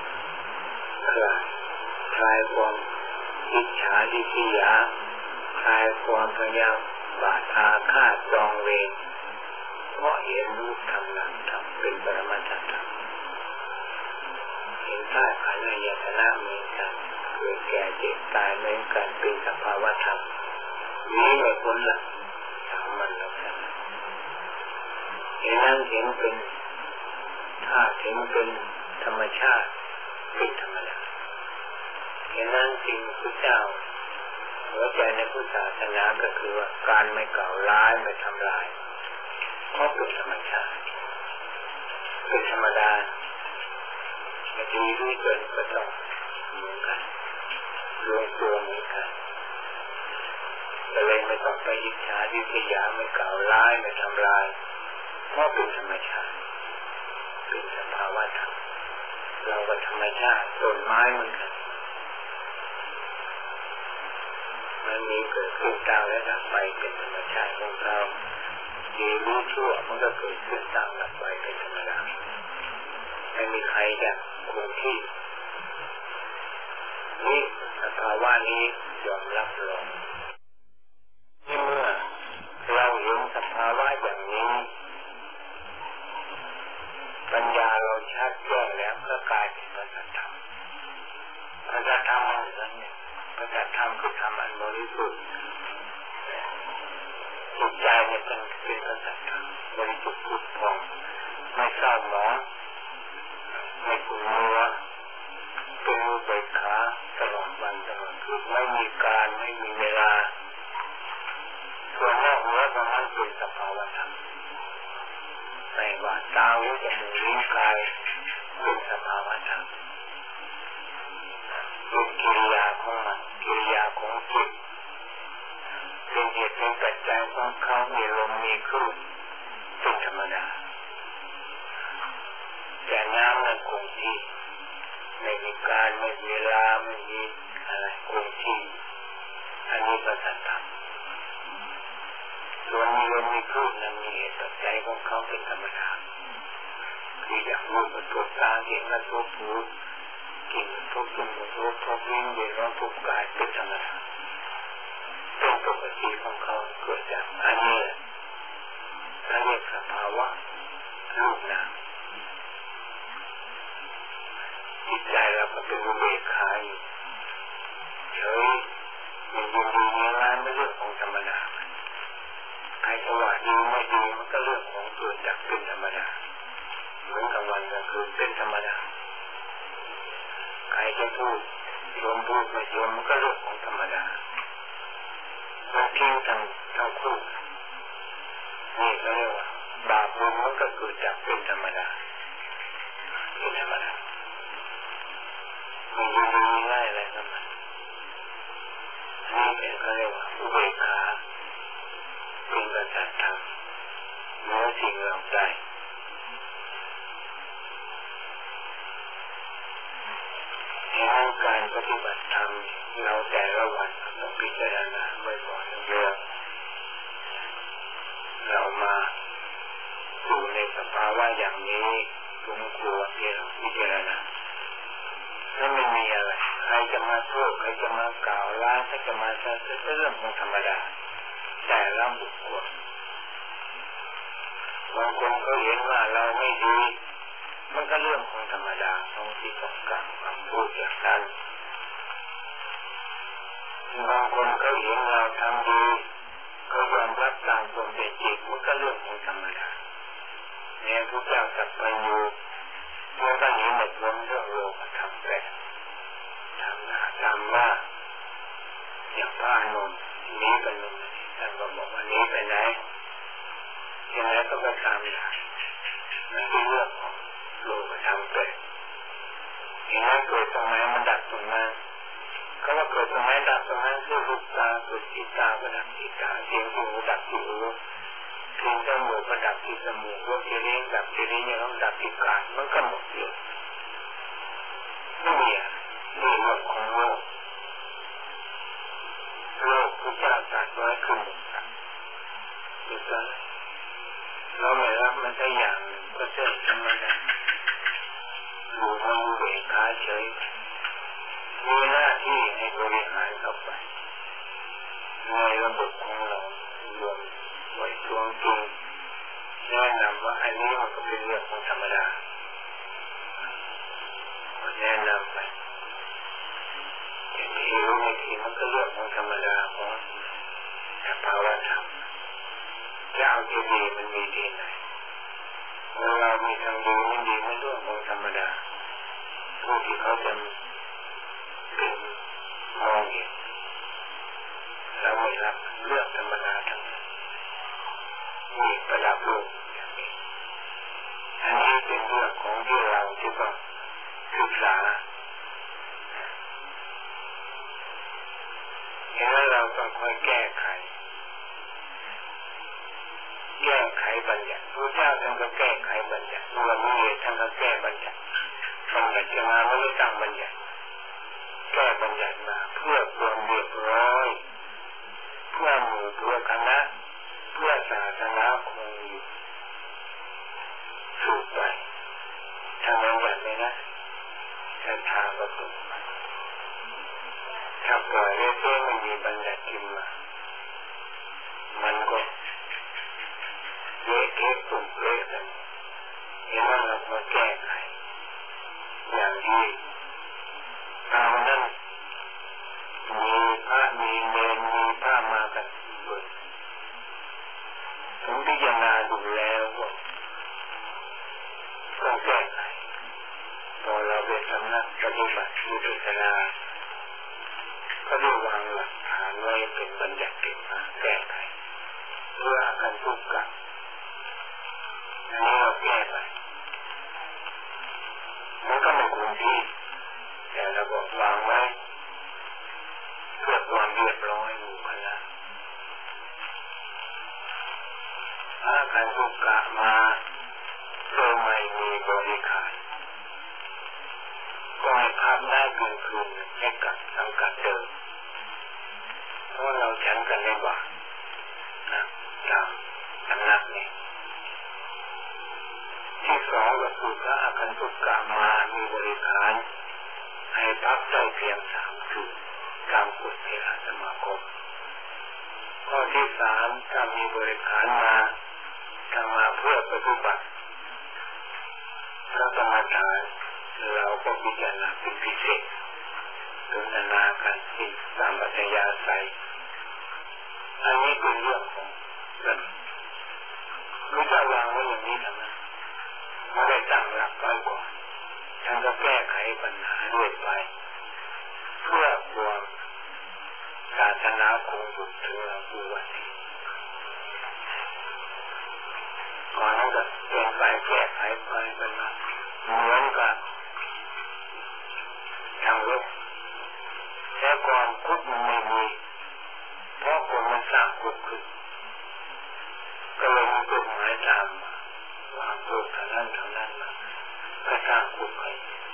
คลายความอิจฉาริษยาคลายความพยายามบาดอาฆาตจองเวรเพราะเห็นรูปธรรมนามธรรมเป็นปรมัตถธรรมเห็นธาตุขันธ์อายตนะเหมือนกันเกิดแก่เจ็บตายเหมือนกันเป็นสภาวะธรรมนี้ไม่พ้นหลักสามัญลักษณะเห็นนั้นเห็นเป็นธาตุเห็นเป็นธรรมชาติเป็นธรรมดาเห็นนั้นจริงพระเจ้าหัวใจในพุทธศาสนาก็คือว่าการไม่กล่าวร้ายไม่ทำลายเพราะเป็นธรรมชาติเป็นธรรมดาไม่ดีด้วยเกินก็ต้องเหมือนกันรวมตัวเหมือนกันแต่เลยไม่ต้องไปอิจฉาริษยาไม่กล่าวร้ายไม่ทำลายเพราะเป็นธรรมชาติเป็นสภาวะธรรมเราก็ธรรมชาติต้นไม้เหมือนกันมันมีเกิดขึ้นตามและดับไปเป็นธรรมชาติของเราดีรู้ชั่วมันก็เกิดขึ้นตามดับไปเป็นธรรมดาไม่มีใครจะคงที่นี่สภาวะนี้ยอมรับรองที่เมื่อเราเห็นสภาวะอย่างนี้ปัญญาเราชัดแจ้งแล้วก็กลายเป็นปัญญาธรรมปัญญาธรรมมันเหมือนเนี่ยปัญญาธรรมคือธรรมอันบริสุทธิ์จิตใจเนี่ยเป็นปัญญาธรรมบริสุทธิ์ผุดผ่องไม่เศร้าหมองไม่ขุ่นมัวเป็นอุเบกขาตลอดวันตลอดคืนไม่มีการไม่มีเวลาส่วนนอกเหนือจากนั้นเป็นสภาวะธรรมในว่าตาหูจมูกลิ้นกายเป็นสภาวะธรรมเป็นกิริยาของมันกิริยาของจิตเป็นเหตุเป็นปัจจัยของเขามีลมมีคลื่นเป็นธรรมดาแต่น้ำนั้นคงที่ไม่มีการไม่มีเวลาไม่มีอะไรคงที่อันนี้ก็สัจธรรมส่วนมีลมมีคลื่นนั้นมีเหตุปัจจัยของเขาเป็นธรรมดาคืออย่างรูปกระทบตาเห็นกระทบหูกลิ่นกระทบจมูกกระทบลิ้นเย็นร้อนทุกกายเป็นธรรมดาเป็นปกติของเขาเกิดจากอันนี้ถ้าเรียกสภาวะรูปนามจิตใจเราก็เป็นอุเบกขาอยู่เฉยมันยินดีในงานไม่เรื่องของธรรมดาใครจะว่าดีไม่ดีมันก็เรื่องของเกิดจากเป็นธรรมดาเหมือนกับวันกลางคืนเป็นธรรมดาใครจะพูดชมพูดไม่ชมมันก็เรื่องของธรรมดามันเที่ยงทั้งคู่นี่ก็เรียกว่าบาปบุญมันก็เกิดจากเป็นธรรมดาเป็นธรรมดามันยินดีง่ายอะไรกับมันนี่เป็นเขาเรียกว่าอุเบกขาเป็นปัจจัยธรรมเมื่อสิ่งเหล่าใดในการปฏิบัติธรรมเราแต่ละวันต้องพิจารณาบ่อยๆเรื่อยๆเรามาอยู่ในสภาวะอย่างนี้สมควรที่เราพิจารณาแล้วไม่มีอะไรใครจะมาโทษใครจะมากล่าวร้ายใครจะมาสรรเสริญเป็นเรื่องของธรรมดาแต่ละบุคคลบางคนเขาเห็นว่าเราไม่ดีมันก็เรื่องของธรรมดาของที่ต้องการคำพูดอย่างนั้นบางคนเขาเห็นเราทำดีเขายอมรับตามความเป็นจริงมันก็เรื่องของธรรมดาเนี่ยพระเจ้าสัพพะยูเมื่อได้เห็นหมดล้นเรื่องโลกธรรมแปลทำว่าอย่างพระอานนท์นี้เป็นหนึ่งท่านก็บอกว่านี้ไปไหนยังไงก็ไปตามอย่างนั่นคือเรื่องของโลกธรรมแปลอย่างนั้นเกิดตรงไหนมันดับตรงนั้นเขาว่าเกิดตรงไหนดับตรงนั้นคือรูปตาสุจิตาประดับจิตาเสียงหูดับที่หูกลิ่นจมูกประดับที่จมูกรสที่ลิ้นดับที่ลิ้นยังต้องดับที่กายมันก็หมดเลยนี่เรื่องของโลกพระเจ้าตรัสไว้คือหนึ่งครับคืออะไรเราไม่รับมันได้อย่างหนึ่งก็เชื่อธรรมดาดูว่าเวขาเฉยมีหน้าที่ให้บริหารเข้าไปในระบบของเรารวมไว้รวมจริงแนะนำว่าอันนี้มันก็เป็นเรื่องของธรรมดาแนะนำไปอย่างที่รู้ในทีมันก็เรื่องของธรรมดาของสภาวะธรรมจะเอาที่ดีมันมีที่ไหนเมื่อเรามีทางดีไม่ดีไม่เรื่องของธรรมดาผู้ที่เขาจะเป็นมองเห็นแล้วไม่รับเรื่องธรรมดาทั้งมีประดับโลกอย่างนี้อันนี้เป็นเรื่องของที่เราที่ต้องศึกษาแล้วเราต้องคอยแก้ไขบัญญัติพระเจ้าท่านก็แก้ไขบัญญัติตัวนี้ท่านก็แก้บัญญัติบัญญัติมาไม่ได้ตั้งบัญญัติแก้บัญญัติมาเพื่อความเรียบร้อยเพื่อหมู่เพื่อคณะเพื่อศาสนาคงอยู่สืบไปทำบัญญัติเลยนะศรัทธาก็ตกมาถ้าปล่อยเรื่อยๆไม่มีบัญญัติขึ้นมามันก็เละเทะตุ่มเละกันอย่างนั้นเรามาแก้ไขอย่างที่ตามนั้นมีพระมีเนรมีพระมากันด้วยผมพิจารณาดูแล้วว่าต้องแก้ไขพอเราเป็นสำนักปฏิบัติวิปัสสนาก็ได้วางหลักฐานไว้เป็นบัญญัติขึ้นมาแก้ไขเพื่ออาการทุกข์กันเราแก้ไปมันก็ไม่คงที่แต่เราบอกวางไว้เพื่อความเรียบร้อยหมู่คณะอาการทุกข์กะมาโดยไม่มีบริขารก็ให้ภาพได้คืนให้กับสังกัดเดิมเพราะเราฉันกันได้บ่านะตามสำนักนี้ที่สองก็คือพระอาคันตุกะมามีบริขารให้พักได้เพียง3 คืนตามกฎเทระสมาคมข้อที่3ถ้ามีบริขารมาทำมาเพื่อปฏิบัติพระกรรมฐานเราก็พิจารณาเป็นพิเศษสนทนากันที่ตามอัธยาศัยอันนี้เป็นเรื่องของกันรู้จักวางไว้อย่างนี้ทั้งนั้นไม่ได้ตั้งหลักไว้ก่อนท่านก็แก้ไขปัญหาด้วยไปเพื่อความศาสนาคงอยู่ถึงผู้วันนี้ก่อนนั้นก็เปลี่ยนไปแก้ไขไปเป็นเหมือนกับทางโลกแต่ก่อนคุกมันไม่มีเพราะคนมันสร้างคุกขึ้นก็เลยมีกฎหมายตามวางโทษทางนั้นมาก็สร้างคุกให้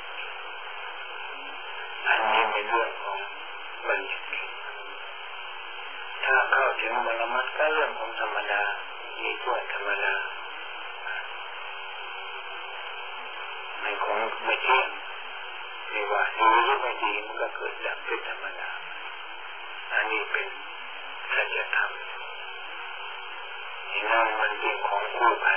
อันนี้เป็นเรื่องของบัญญัติถ้าเข้าถึงบรมัตถ์ก็เรื่องของธรรมดามีส่วนธรรมดาไม่ของไม่เที่ยงไม่ว่าดีหรือไม่ดีมันก็เกิดดับเป็นธรรมดาอันนี้เป็นสัจธรรมที่นั่นมันเป็นของคู่กัน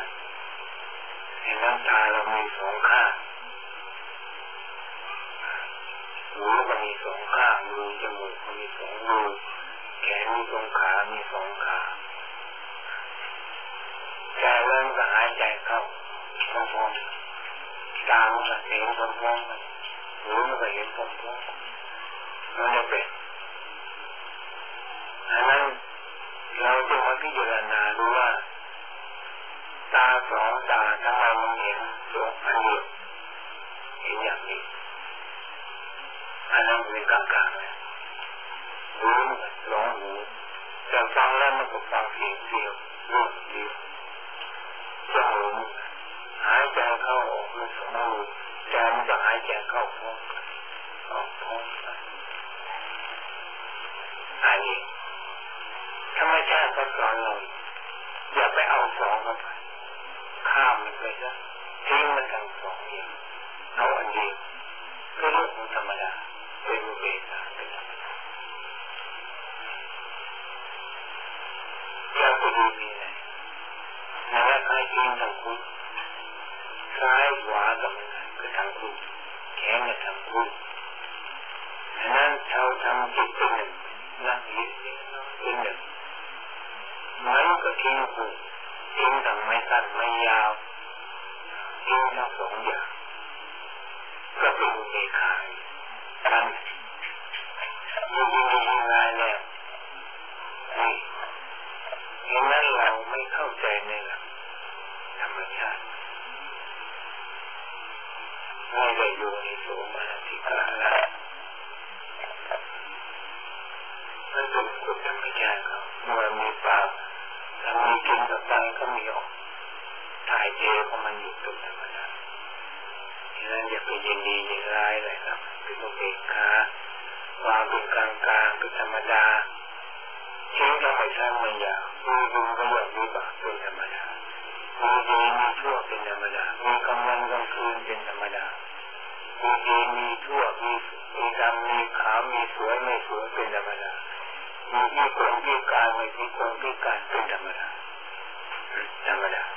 ที่น้ำตาเรามี2 ข้างหูก็มีสองข้างรูจมูกก็มีสองรูแขนมีสองขามีสองขาใจเริ่มก็หายใจเข้าพร้อมๆตามันก็เห็นพร้อมๆกันหูมันก็เห็นพร้อมๆมันจะเป็นดังนั้นเราจะมาพิจารณาดูว่าตาสองตาทำไมมันเห็นตัวอันเดียวเห็นอย่างนี้อันนั้นเป็นกลางๆเลยหูสองหูแต่ฟังแล้วมันก็ฟังเสียงเดียวรูปเดียวจมูกหายใจเข้าออกมันสองรูใจมันก็หายใจเข้าพร้อมกันออกพร้อมกันอันนี้ธรรมชาติก็สอนเราอย่าไปเอาสองเข้าไปข้ามมันไปซะทิ้งมันทั้งสองอย่างเอาอันเดียวก็เรื่องของธรรมดาเป็นอุเบกขาเป็นธรรมดาเราไปดูมีไหนนั่นแหละใครทิ้งทั้งคู่ซ้ายขวาก็เหมือนกันคือทั้งคู่แขนก็ทั้งคู่ฉะนั้นเราทำจิตเป็นหนึ่งนั่งยึดเป็นหนึ่งมันก็ทิ้งคู่ทิ้งทั้งไม่สั้นไม่ยาวทิ้งทั้งสองอย่างก็เป็นอุเบกขาการมีงานแล้วเห็นนั้นเราไม่เข้าใจในหลักธรรมชาติไม่ได้อยู่ในโสมนัสสิกาละมันเป็นกฎธรรมชาติเขาเมื่อมีปากถ้ามีกินกับไปก็มีออกถ่ายเทของมันอยู่เป็นธรรมดาฉะนั้นอย่าไปยินดียินร้ายเลยครับเป็นอุเบกขาวางเป็นกลางๆเป็นธรรมดาทิ้งธรรมชาติมันอย่างมีบุญก็อย่างมีบาปเป็นธรรมดามีดีมีชั่วเป็นธรรมดามีกลางวันกลางคืนเป็นธรรมดามีดีมีชั่วมีดำมีขาวมีสวยไม่สวยเป็นธรรมดามีพิกลพิการไม่พิกลพิการเป็นธรรมดาธรรมดา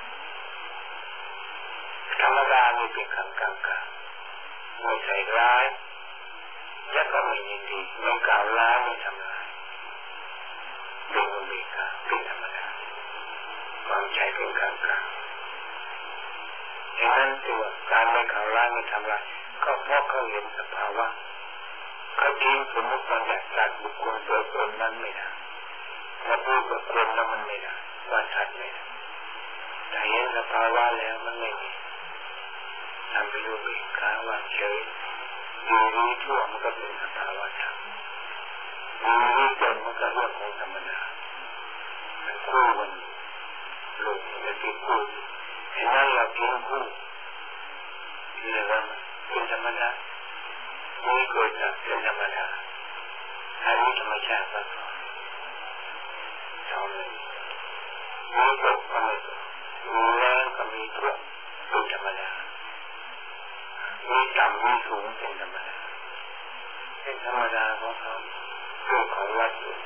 ธรรมดานี่เป็นคำกลางๆไม่ใส่ร้ายและก็ไม่ยินดีไม่กล่าวร้ายไม่ทำร้ายเป็นอุเบกขาเป็นธรรมดาความใจเป็นกลางๆดังนั้นตัวการไม่กล่าวร้ายไม่ทำร้ายก็เพราะเขาเห็นสภาวะเขาทิ้งสมมติบัญญัติสัตว์บุคคลตัวตนนั้นไม่ได้ถ้าพูดกับคนแล้วมันไม่ได้ว่าสัตว์ไม่ได้แต่เห็นสภาวะแล้วมันไม่มีทำไปดูเบกขาว่าเฉยดีรู้ชั่วมันก็เป็นสภาวะธรรมดีรู้จนมันก็เรื่องของธรรมดามันคู่มันหลงมันติดคู่เห็นนั้นเราทิ้งคู่ที่เรียกว่าเป็นธรรมดาไม่เกิดจากเป็นธรรมดาอันนี้ธรรมชาติก็สอนเลยมีตกก็ไม่ตกมีแรงก็มีทุกข์เป็นธรรมดามีต่ำมีสูงเป็นธรรมดาเป็นธรรมดาของเขาตัวของวัตถุ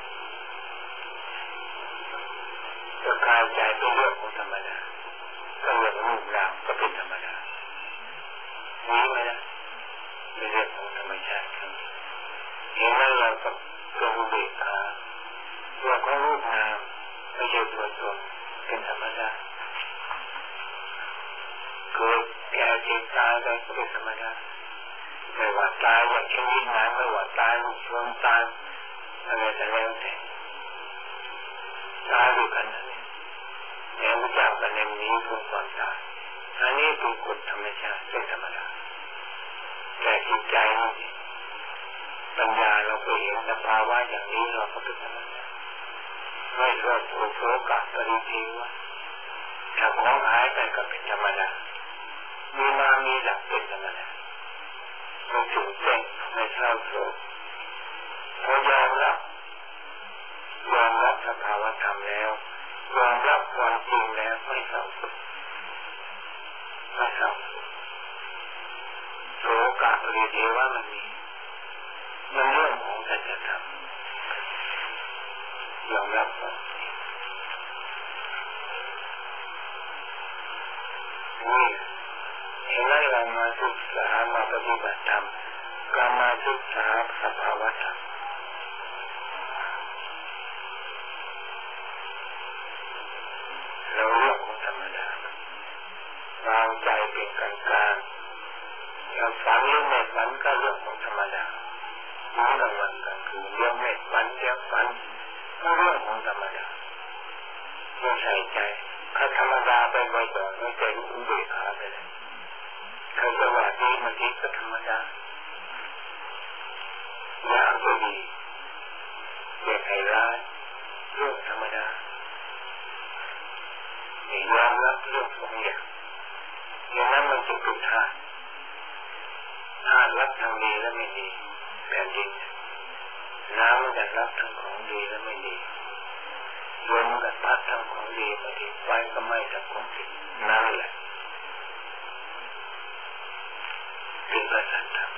ตัวกายใจเป็นเรื่องของธรรมดาก็เรื่องรูปร่างก็เป็นธรรมดานี้ไหมนะเป็นเรื่องของธรรมชาติครับเห็นว่าเราต้องตัวอุเบกขาตัวของรูปนามไม่ใช่ตัวตนเป็นธรรมดาเกิดแก่เจ็บตายอะไรก็เป็นธรรมดาไม่ว่าตายอย่างชนิดไหนไม่ว่าตายชวนตายอะไรแต่แล้วแต่ตายด้วยกันนั่นเองแล้วจากกันในนี้คือความตายอันนี้เป็นกฎธรรมชาติเป็นธรรมดาแต่จิตใจนี่ปัญญาเราก็เห็นสภาวะอย่างนี้เราก็เป็นธรรมดาไม่โศกะปริเทวะถ้าของหายไปก็เป็นธรรมดามีมามีหลักเป็นธรรมดาไม่ถึงเต้นไม่เศร้าโศกพอยอมรับสภาวะธรรมแล้วยอมรับความจริงแล้วไม่เศร้าโศกไม่เศร้าโศกะปริเทวะมันมีมันเรื่องของสัจธรรมยอมรับความจริงนี่เห็นไหมเรามาศึกษามาปฏิบัติธรรมการมาศึกษาสภาวะธรรมเราเรื่องของธรรมดาวางใจเป็นกลางๆจะฝันหรือไม่ฝันก็เรื่องของธรรมดาเรื่องวันกันคือเรื่องไม่ฝันเรื่องฝันก็เรื่องของธรรมดาไม่ใส่ใจถ้าธรรมดาไปบ่อยๆไม่ใจอุเบกขาไปเลยเขาจะว่าดีมันดีก็ธรรมดาอย่างก็ดีเด็กให้ร้ายเรื่องธรรมดายอมรับเรื่องสองอย่างอย่างนั้นมันจะเป็นธาตุรับทั้งดีและไม่ดีแผ่นดินน้ำมันจะรับทั้งของดีและไม่ดีลมก็พัดทั้งของดีไม่ดีไฟก็ไหม้ทั้งของดีนั่นแหละเป็นพระสันธรรม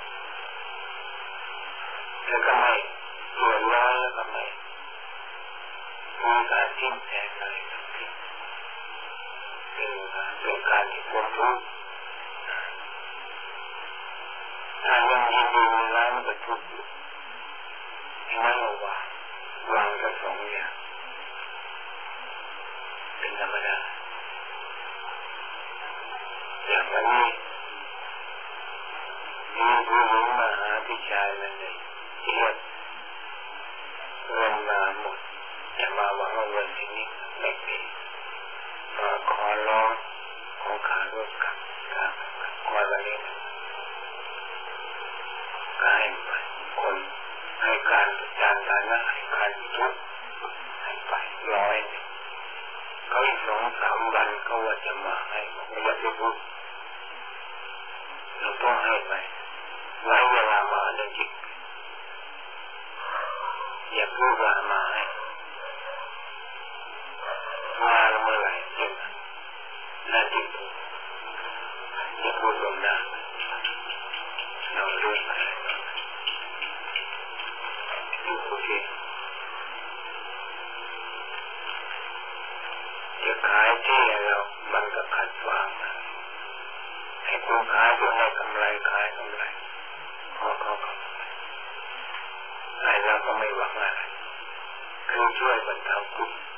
แล้วก็ไม่ส่วนน้อยแล้วก็ไม่มีการทิ้งแทนอะไรทั้งสิ้นเป็นการที่พ้นทุกข์ถ้ายังยินดีในร้ายมันก็ทุกข์อยู่นั่นเราวางทั้งสองอย่างเป็นธรรมดาอย่างวันนี้มีผู้หญิงมาหาพี่ชายนั่นเองเรียกเงินมาหมดจะมาหวังเอาเงินที่นี่ไม่มีมาขอร้องของขาร่วมกับขอวันนี้กายคนให้การจานฐานะให้การทุกให้ไป100เขาอีก2-3 วันเขาว่าจะมาให้ไม่อยากจะพูดเราต้องให้ไปไว้เวลามาเลยจิตอย่าพูดว่ามาให้มาแล้วเมื่อไหร่ยิ่งน่าจิตอย่าพูดลงหน้าเราเรื่องอะไรดูสิจะขายที่เรามันก็ขัดขวางให้คนขายก็ให้กำไรขายกำไรเขาไอ้เราก็ไม่หวังอะไรคือช่วยบรรเทาทุกข์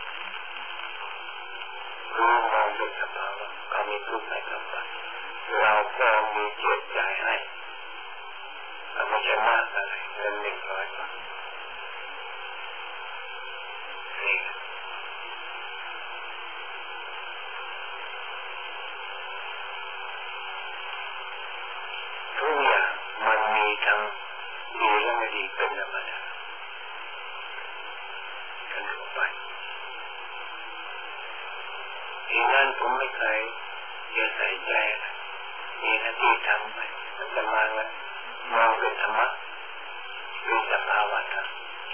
รู้มองเป็นสภาวะเขามีทุกข์ให้กับเราเราก็มีเกียรติใจให้แต่ไม่ใช่มากอะไรเงิน100 บาทนี่ทุกอย่างมันมีทั้งดีและไม่ดีเป็นธรรมดากันทั่วไปทีนั้นผมไม่เคยจะใส่ใจมีหน้าที่ทำไปมันจะมาเงินมองเป็นธรรมะเป็นสภาวะธรรม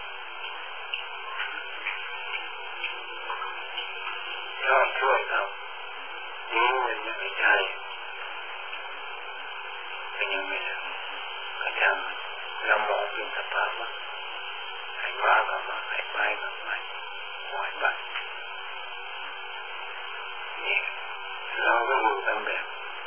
ชอบช่วยเขาดีเงินยังไม่ใช่เป็นยังไม่ได้ก็จำเรามองเป็นสภาวะให้มาก็มาให้ไปก็ไปปล่อยไปนี่เราก็อยู่กันแบบ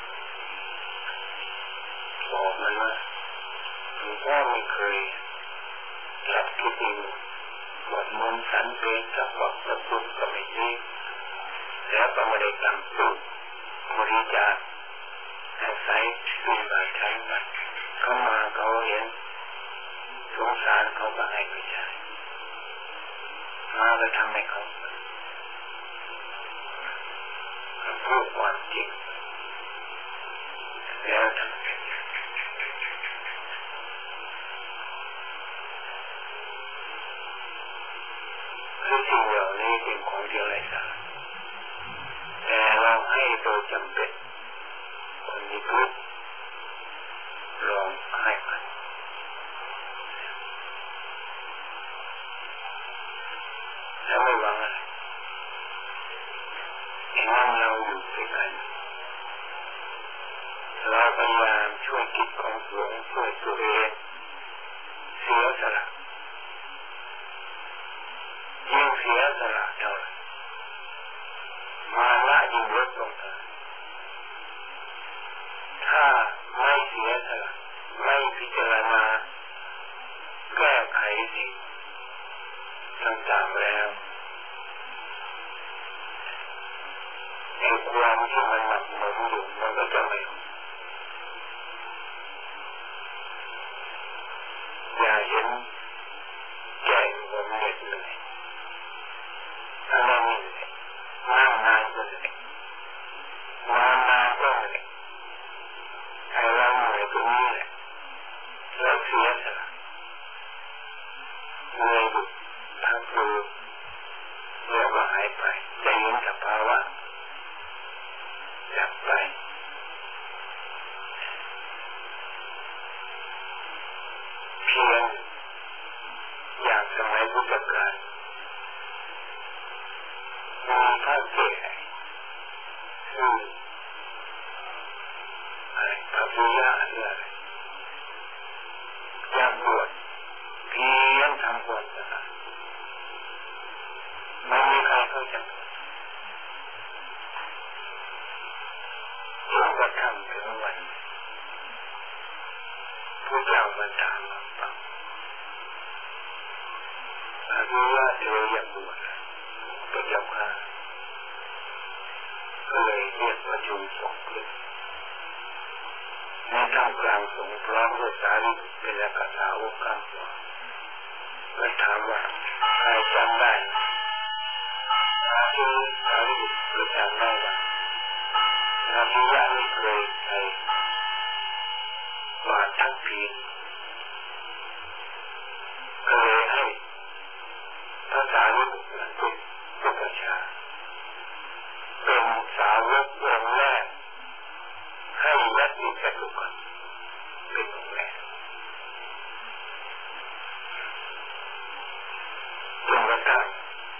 บอกมันว่าหลวงพ่อไม่เคยหลับคิดอยู่หมดมนต์สันเพลสักวักสักพุทธก็ไม่ดีแล้วก็ไม่ได้ตั้งตู้บริจาคให้ใช้ดูแลใช้มันเขามาเขาเห็นสงสารเขาก็ให้ไม่ใช่มาแล้วทำให้เขาพูดความจริงแล้วทำคือสิ่งเหล่านี้เป็นของที่ไร้สาระแต่เราให้โดยจำเป็นคนมีทุกข์ลองให้มันแล้วไม่หวังอะไรอย่างนั้นเราอยู่ด้วยกันเราพยายามช่วยกิจของหลวงช่วยตัวเองเสียสละยิ่งเสียสละเท่าไหร่มาละยิ่งลดลงเท่าถ้าไม่เสียสละไม่พิจารสละเลยบุทั้งรู้เรียกว่าหายไปจะเห็นสภาวะดับไปเพียงอย่างสมัยพุทธกาลมีพระเจ้าคือพระพุทธเจ้าอะไรยังบวชเพียงทำบวชนะไม่มีใครเข้าใจจนกระทั่งถึงวันพระเจ้ามาถามมาฟังพระพุทธเจ้าเธออยากบวชพระเจ้าค่ะก็เลยเรียกประชุมสงฆ์ขึ้นในท่ามกลางสงฆ์พร้อมด้วยสารีบุตรเป็นกษัตริย์องค์การก็ถามว่าใครจำได้ที่สารีบุตรก็จำได้ว่าพระพุทธเจ้าไม่เคยใช้บาตรทั้งปีก็เลยให้พระสารีบุตรนั้นเป็นอุปชาเป็นสาวกองค์แรกให้ยัดติดกับทุกคนเป็นองค์แรกจนกระทั่ง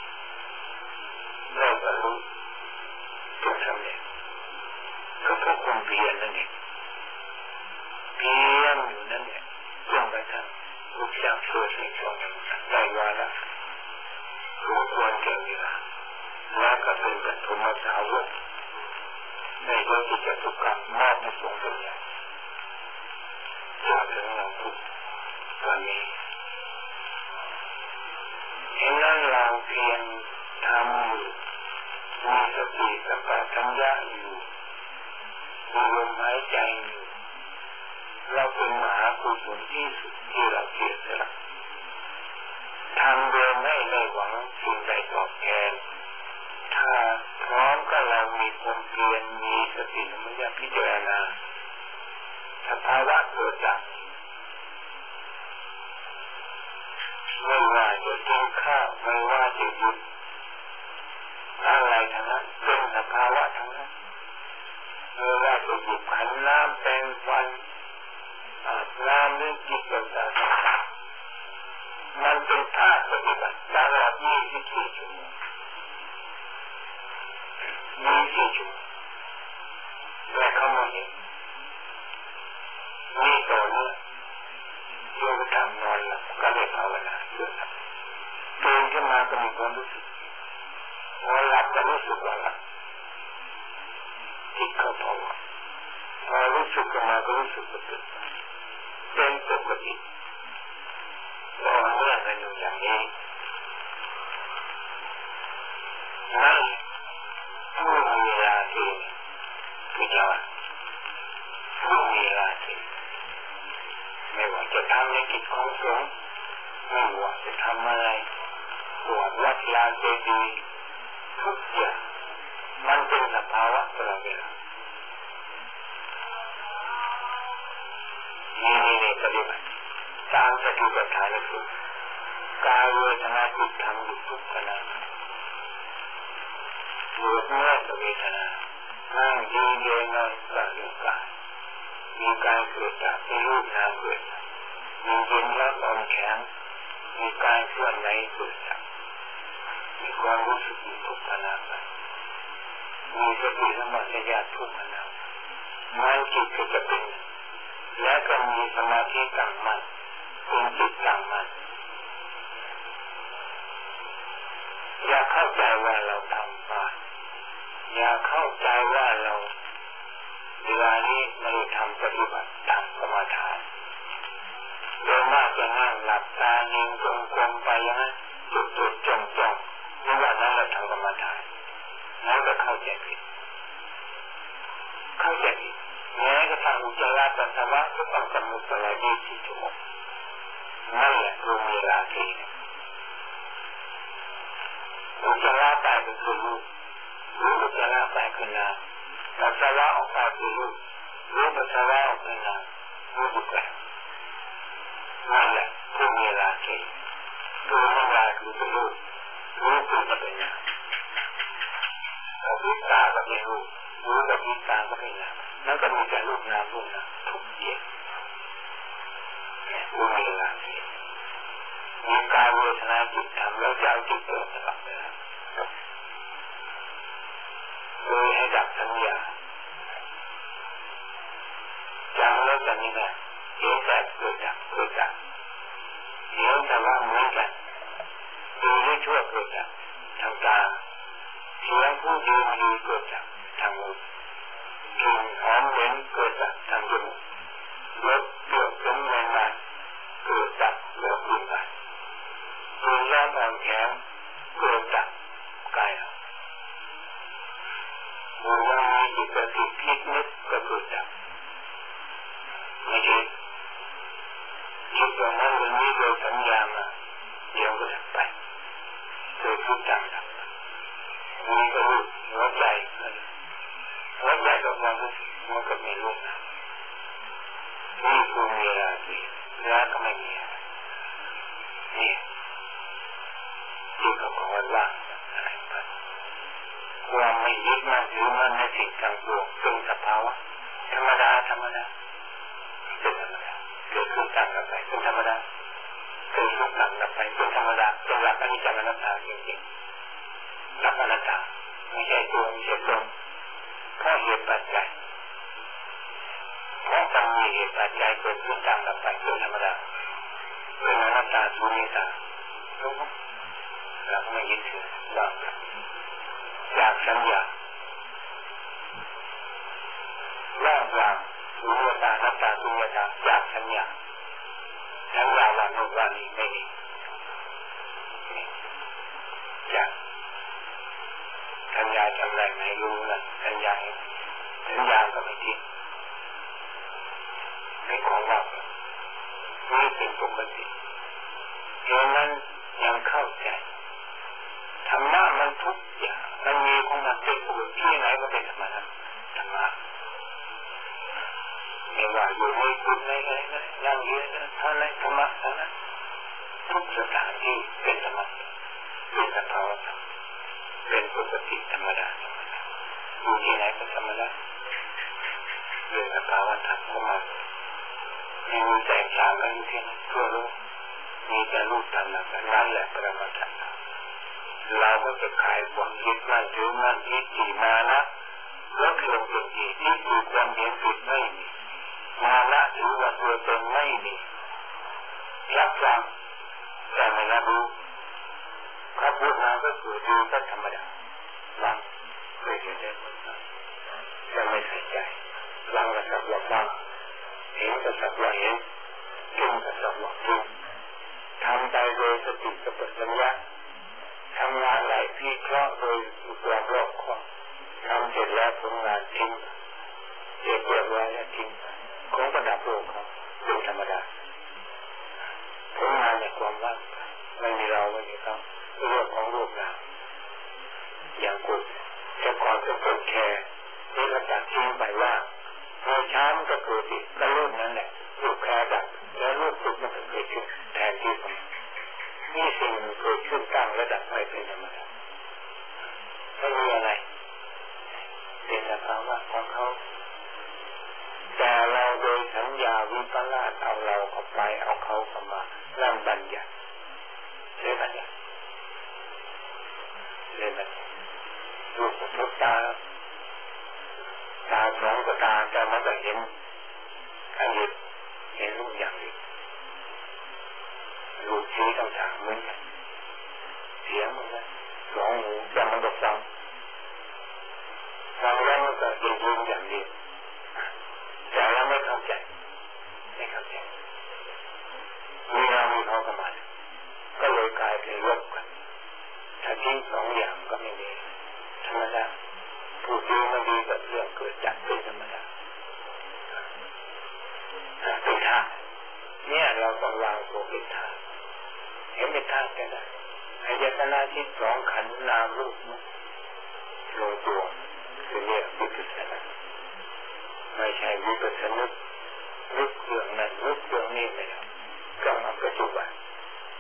ได้บรรลุจนสำเร็จก็เพราะความเพียรนั่นเองเพียรอยู่นั่นแหละจนกระทั่งทุกอย่างช่วยสิ่งของได้วาระควรแก่เวลาและก็เป็นปฐมสาวกในโลกที่จะถูกกำมอบในสงฆ์ใหญ่จนถึงเราทุกวันนี้เห็นนั้นเราเพียงทำอยู่มีสติสัมปชัญญะอยู่มีลมหายใจอยู่เราเป็นมหากุศลที่สุดที่เราเสียสละทำโดยไม่ได้หวังสิ่งใดตอบแทนถ้าพร้อมก็เรามีความเพียรมีสติสัมปชัญญะพิจารณาสภาวะเกิดดับไม่ว่าจะกินข้าวไม่ว่าจะหยุดอะไรทั้งนั้นเป็นสภาวะทั้งนั้นไม่ว่าจะหยิบขันน้ำแปรงฟันอาบน้ำหรือกินต่างๆมันเป็นท่าปฏิบัติตลอด24 ชั่วโมง24 ชั่วโมงแต่เขาไม่เห็นนี่ตอนนี้โยมทำนอนหลับก็ได้ภาวนาเยอะครับตื่นขึ้นมาก็มีความรู้สึกนอนหลับก็รู้สึกว่าหลับจิตเข้าภาวะพอรู้สึกขึ้นมาก็รู้สึกว่าตื่นเป็นปกติต่อเนื่องกันอยู่อย่างนี้นั่นผู้มีเวลาที่พิจารณาผู้มีเวลาที่ไม่ว่าจะทำในกิจของสงฆ์ไม่ว่าจะทำอะไรบวชวัดลานเจดีย์ทุกอย่างมันเป็นสภาวะตลอดเวลานี่ปฏิบัติตามสติปัฏฐานสูตรกายเวทนาจิตธรรมอยู่ทุกขณะอยู่เมื่อเวทนานั่งยืนเดินนอนก็เรื่องกายมีการเกิดจากมีรูปนามเกิดมีเย็นและอ่อนแข็งมีการเคลื่อนไหวเกิดจากมีความรู้สึกอยู่ทุกขณะมีสติสัมปชัญญะทุกขณะมันจิตก็จะเป็นและก็มีสมาธิตั้งมั่นเป็นจิตตั้งมั่นอย่าเข้าใจว่าเราทำบาปอย่าเข้าใจว่าเราเวลานี้ไม่ทำปฏิบัติตามกรรมฐานโดยมากจะนั่งหลับตานิ่งจงกรมไปอย่างนั้นจุดจ้องนี่ว่านั้นเราทำกรรมฐานแล้วก็เข้าใจผิดแม้กระทั่งอุจจาระปัสสาวะก็ต้องกำหนดเวลา24 ชั่วโมงนั่นแหละคือเวลาที่อุจจาระตายเป็นคือรูปอุจจาระตายคือนามปัสสาวะออกไปคือรูปปัสสาวะออกเป็นนามรูปแปลกเก่งตัวสัญญาคือเป็นรูปรู้คือเป็นนามวิตาก็เป็นรูปรู้กับวิตาก็เป็นนามแล้วก็มีแต่รูปนามรูปนามทุกอย่างรู้มีเวลามีกายเวทนาจิตธรรมแล้วจะเอาจิตเกิดสลับไปแล้วโดยให้ดับสัญญาจำแล้วกันนี่แหละเห็นแต่เกิดดับเกิดดับเห็นแต่ว่าเหมือนกันดูไม่ชั่วเกิดดับทางตาเสียงผู้ดีดีเกิดดับทางหูกลิ่นหอมเหม็นเกิดดับทางจมูกรสเปรี้ยวเค็มมันมันเกิดดับเลือดวิ่งไปตัวร้อนอ่อนแข็งเกิดดับกายเราเมื่อวานจิตกระติกคิดนึกก็เกิดดับไม่ใช่คิดว่านั้นวันนี้โดยสัญญามาเดี๋ยวก็ดับไปโดยทุกอย่างดับมีก็รู้หัวใจก็ความรู้สึกมันก็มีรูปนะนี่คือมีราศีแล้วก็ไม่มีนี่ที่เขาบอกว่าว่างอะไรไปความไม่ยึดมั่นถือมั่นในสิ่งต่างๆเป็นสภาวะธรรมดาเป็นธรรมดาเกิดขึ้นตั้งกับไปเป็นธรรมดาเกิดขึ้นตั้งกับไปเป็นธรรมดาเป็นหลักอนิจจังอนัตตาจริงๆหลักอนัตตาไม่ใช่ตัวไม่ใช่ตนเพราะเหตุปัจจัยเพราะต้องมีเหตุปัจจัยเกิดขึ้นตั้งกับไปเป็นธรรมดาเป็นอนัตตาสุญญตาเราไม่ยึดถือวางจากสัญญาว่างสุญญตาอนัตตาสุญญตาจากสัญญาว่าโน่นว่านี่ไม่มีจากสัญญาจำได้ไหมรู้นะสัญญาก็ไม่จริงไม่ของว่างนี่เป็นปกติเพราะนั้นยังเข้าใจธรรมะมันทุกอย่างมันมีของมันเป็นปกติที่ไหนก็เป็นธรรมะธรรมะไม่ว่าอยู่ในกุฏิไหนนั่งยืนท่าไหนธรรมะท่านั้นทุกสถานที่เป็นธรรมะเป็นสภาวะเป็นปกติธรรมดาอยู่ที่ไหนก็ธรรมดาเป็นสภาวะธรรมของมันมีแสงสว่างอยู่ที่นั่นทั่วโลกมีแต่รูปธรรมนั่นแหละปรมัตถธรรมเราก็จะขายความยึดมั่นถือมั่นทิฏฐิมานะแล้วเกิดเป็นจิตที่ถูกความเห็นผิดไม่มีมานะถือว่าตัวตนไม่มีรับฟังแต่ไม่รับรู้เขาพูดมาก็คือดูก็ธรรมดาฟังเคยเห็นได้แต่ไม่ใส่ใจฟังก็สักว่าฟังเห็นก็สักว่าเห็นกินก็สักว่ากินทำใจโดยสติสัมปชัญญะทำงานหลายที่เคราะห์โดยความรอบคอบทำเสร็จแล้วผลงานทิ้งเรียบร้อยแล้วทิ้งของประดับโลกเขาเป็นธรรมดาผลงานในความว่างไม่มีเราไม่มีเขาเรื่องของรูปนามอย่างกุศลแต่ก่อนจะเป็นแค่ที่เราตัดทิ้งไปว่าพอช้ามันก็เกิดอีกก็รูปนั้นแหละรูปแค่ดับแล้วรูปสุดมันก็เกิดขึ้นแทนที่มันนี่สิ่งมันเกิดขึ้นตั้งระดับไปเป็นธรรมดาไม่มีอะไรเป็นสภาวะของเขาแต่เราโดยสัญญาวิปลาสเอาเราเข้าไปเอาเขาเข้ามานั่นบัญญัติเรื่องอะไรรูปทุกตาสองก็ตาแต่มันก็เห็นอันนี้เห็นรูปอย่างนี้รูปชี้ต่างๆเหมือนกันเสียงเหมือนกันสองหูแต่มันก็ฟังแล้วมันก็ยินดีอย่างนี้แต่เราไม่เข้าใจมีเรามีเขาเข้ามาก็เลยกลายเป็นลบกันถ้าทิ้งสองอย่างก็ไม่มีธรรมดาผู้ดีมันดีกับเรื่องเกิดจากเป็นธรรมดาเป็นธาตุเนี่ยเราต้องวางตัวเป็นธาตุเห็นเป็นธาตุกันได้อายตนะที่สองขันธ์นามรูปลงตัวคือเนี่ยวิปัสสนาไม่ใช่วิปัสสนานึกเรื่องนั้นนึกเรื่องนี้ไม่ได้กำลังปัจจุบัน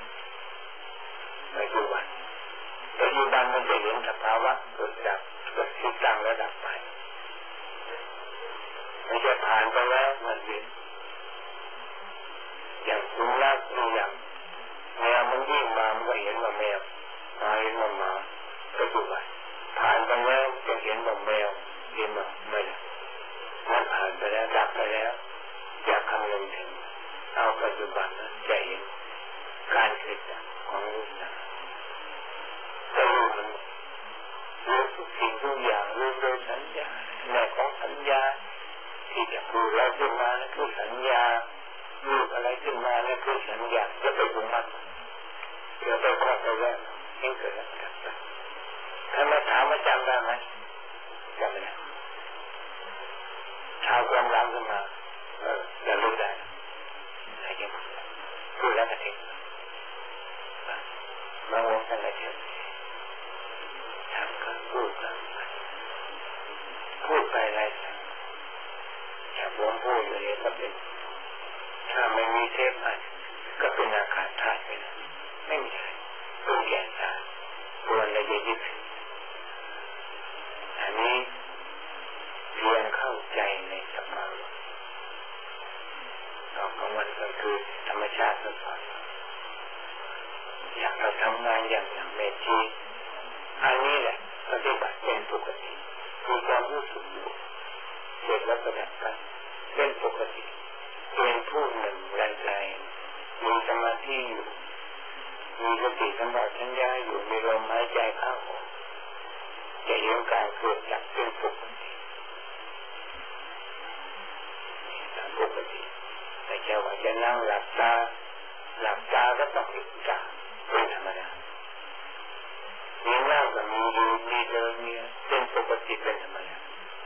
ขึ้นมานั่นคือสัญญารูปอะไรขึ้นมานั่นคือสัญญาจะไปบุญมันเดี๋ยวไปครอบไปแล้วยิ่งเกิดแล้วถ้ามาถามว่าจำได้ไหมจำไม่ได้ชาวความรักขึ้นมาจะรู้ได้อะไรเงี้ยพูดแล้วก็ทิ้งมาโง่กันเลยเถอะทำกันพูดกันพูดไปอะไรอย่าบวมพูดเลยก็เป็นถ้าไม่มีเทพอันก็เป็นอาคาธาตุไปแล้วไม่มีอะไรตัวแก่ตาตัวอะไรจะยึดอันนี้เพียงเข้าใจในสภาวะต่อของมันก็คือธรรมชาติสภาวะอยากเราทำงานอย่างเมตตาอันนี้แหละปฏิบัติเป็นปกติมีความรู้สึกอยู่เสร็จแล้วก็ดับกันเป็นปกติเป็นผู้หนึ่งแรงๆมีสมาธิอยู่มีสติสัมปชัญญะอยู่มีลมหายใจเข้าออกจะเห็นการเกิดจากเป็นปกติตามปกติแต่แค่ว่าจะนั่งหลับตาก็ต้องหลับตาเป็นธรรมดามีนั่งก็มียืนมีเดินมีเป็นปกติเป็นธรรมดา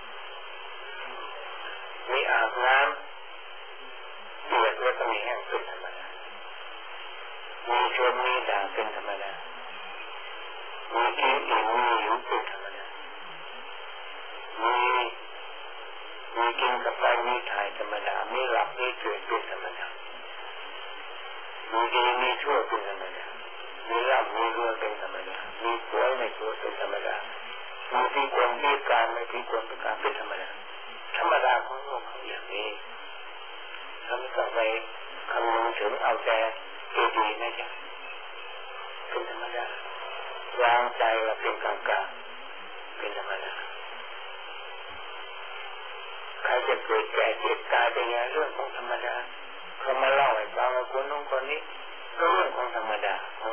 มีอาบน้ำเดือดแล้วก็มีแห้งเป็นธรรมดามีชมมีด่าเป็นธรรมดามีกินอิ่มมีหิวเป็นธรรมดามีกินกับไปมีถ่ายธรรมดามีหลับมีตื่นเป็นธรรมดามีดีมีชั่วเป็นธรรมดามีร่ำมีรวยเป็นธรรมดามีสวยไม่สวยเป็นธรรมดามีพิกลพิการไม่พิกลพิการเป็นธรรมดาธรรมดาของโลกเขาอย่างนี้ทำต่อไปคำนึงถึงเอาแต่ดีๆนะจ๊ะเป็นธรรมดาวางใจว่าเป็นกลางๆเป็นธรรมดาใครจะเกิดแก่เจ็บตายเป็นเรื่องของธรรมดาเขามาเล่าให้ฟังว่าคนนู้นคนนี้ก็เรื่องของธรรมดาเขา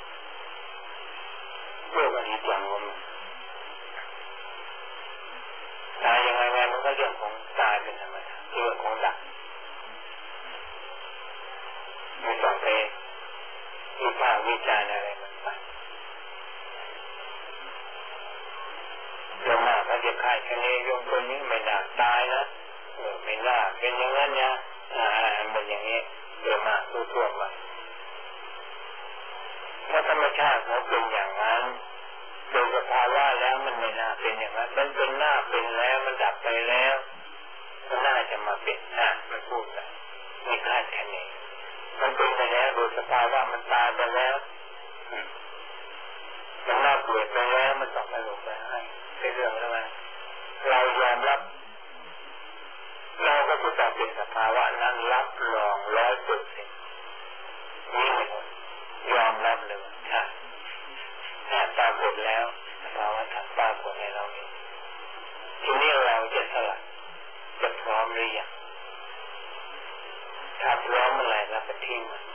เรื่องอดีตอย่างมันตายยังไงมันก็เรื่องของตายเป็นธรรมดาเรื่องของดับไม่ต้องไปวิพากษ์วิจารณ์อะไรมันไปเรื่องมากเขาจะคาดคะเนโยมคนนี้ไม่น่าตายนะไม่น่าเป็นอย่างนั้นนะเป็นอย่างนี้เรื่องมากทั่วๆไปถ้าธรรมชาติเขาเป็นอย่างนั้นโดยสภาวะแล้วมันไม่น่าเป็นอย่างนั้นมันเป็นหน้าเป็นแล้วมันดับไปแล้วมันน่าจะมาเป็นมันพูดนะไม่คาดคะเนมันเป็นไปแล้วโดยสภาวะมันตายไปแล้วมันน่าเกลียดไปแล้วมันต้องไปลงไปให้เป็นเรื่องแล้วไงเรายอมรับเราก็พูดแต่เป็นสภาวะนั้นรับรอง100%นี่ยอมรับเลยถ้าปรากฏแล้วสภาวะถ้าปรากฏในเราเองทีนี้เราจะสละจะพร้อมหรือยังถ้าพร้อมเมื่อไหร่เราก็ทิ้งมัน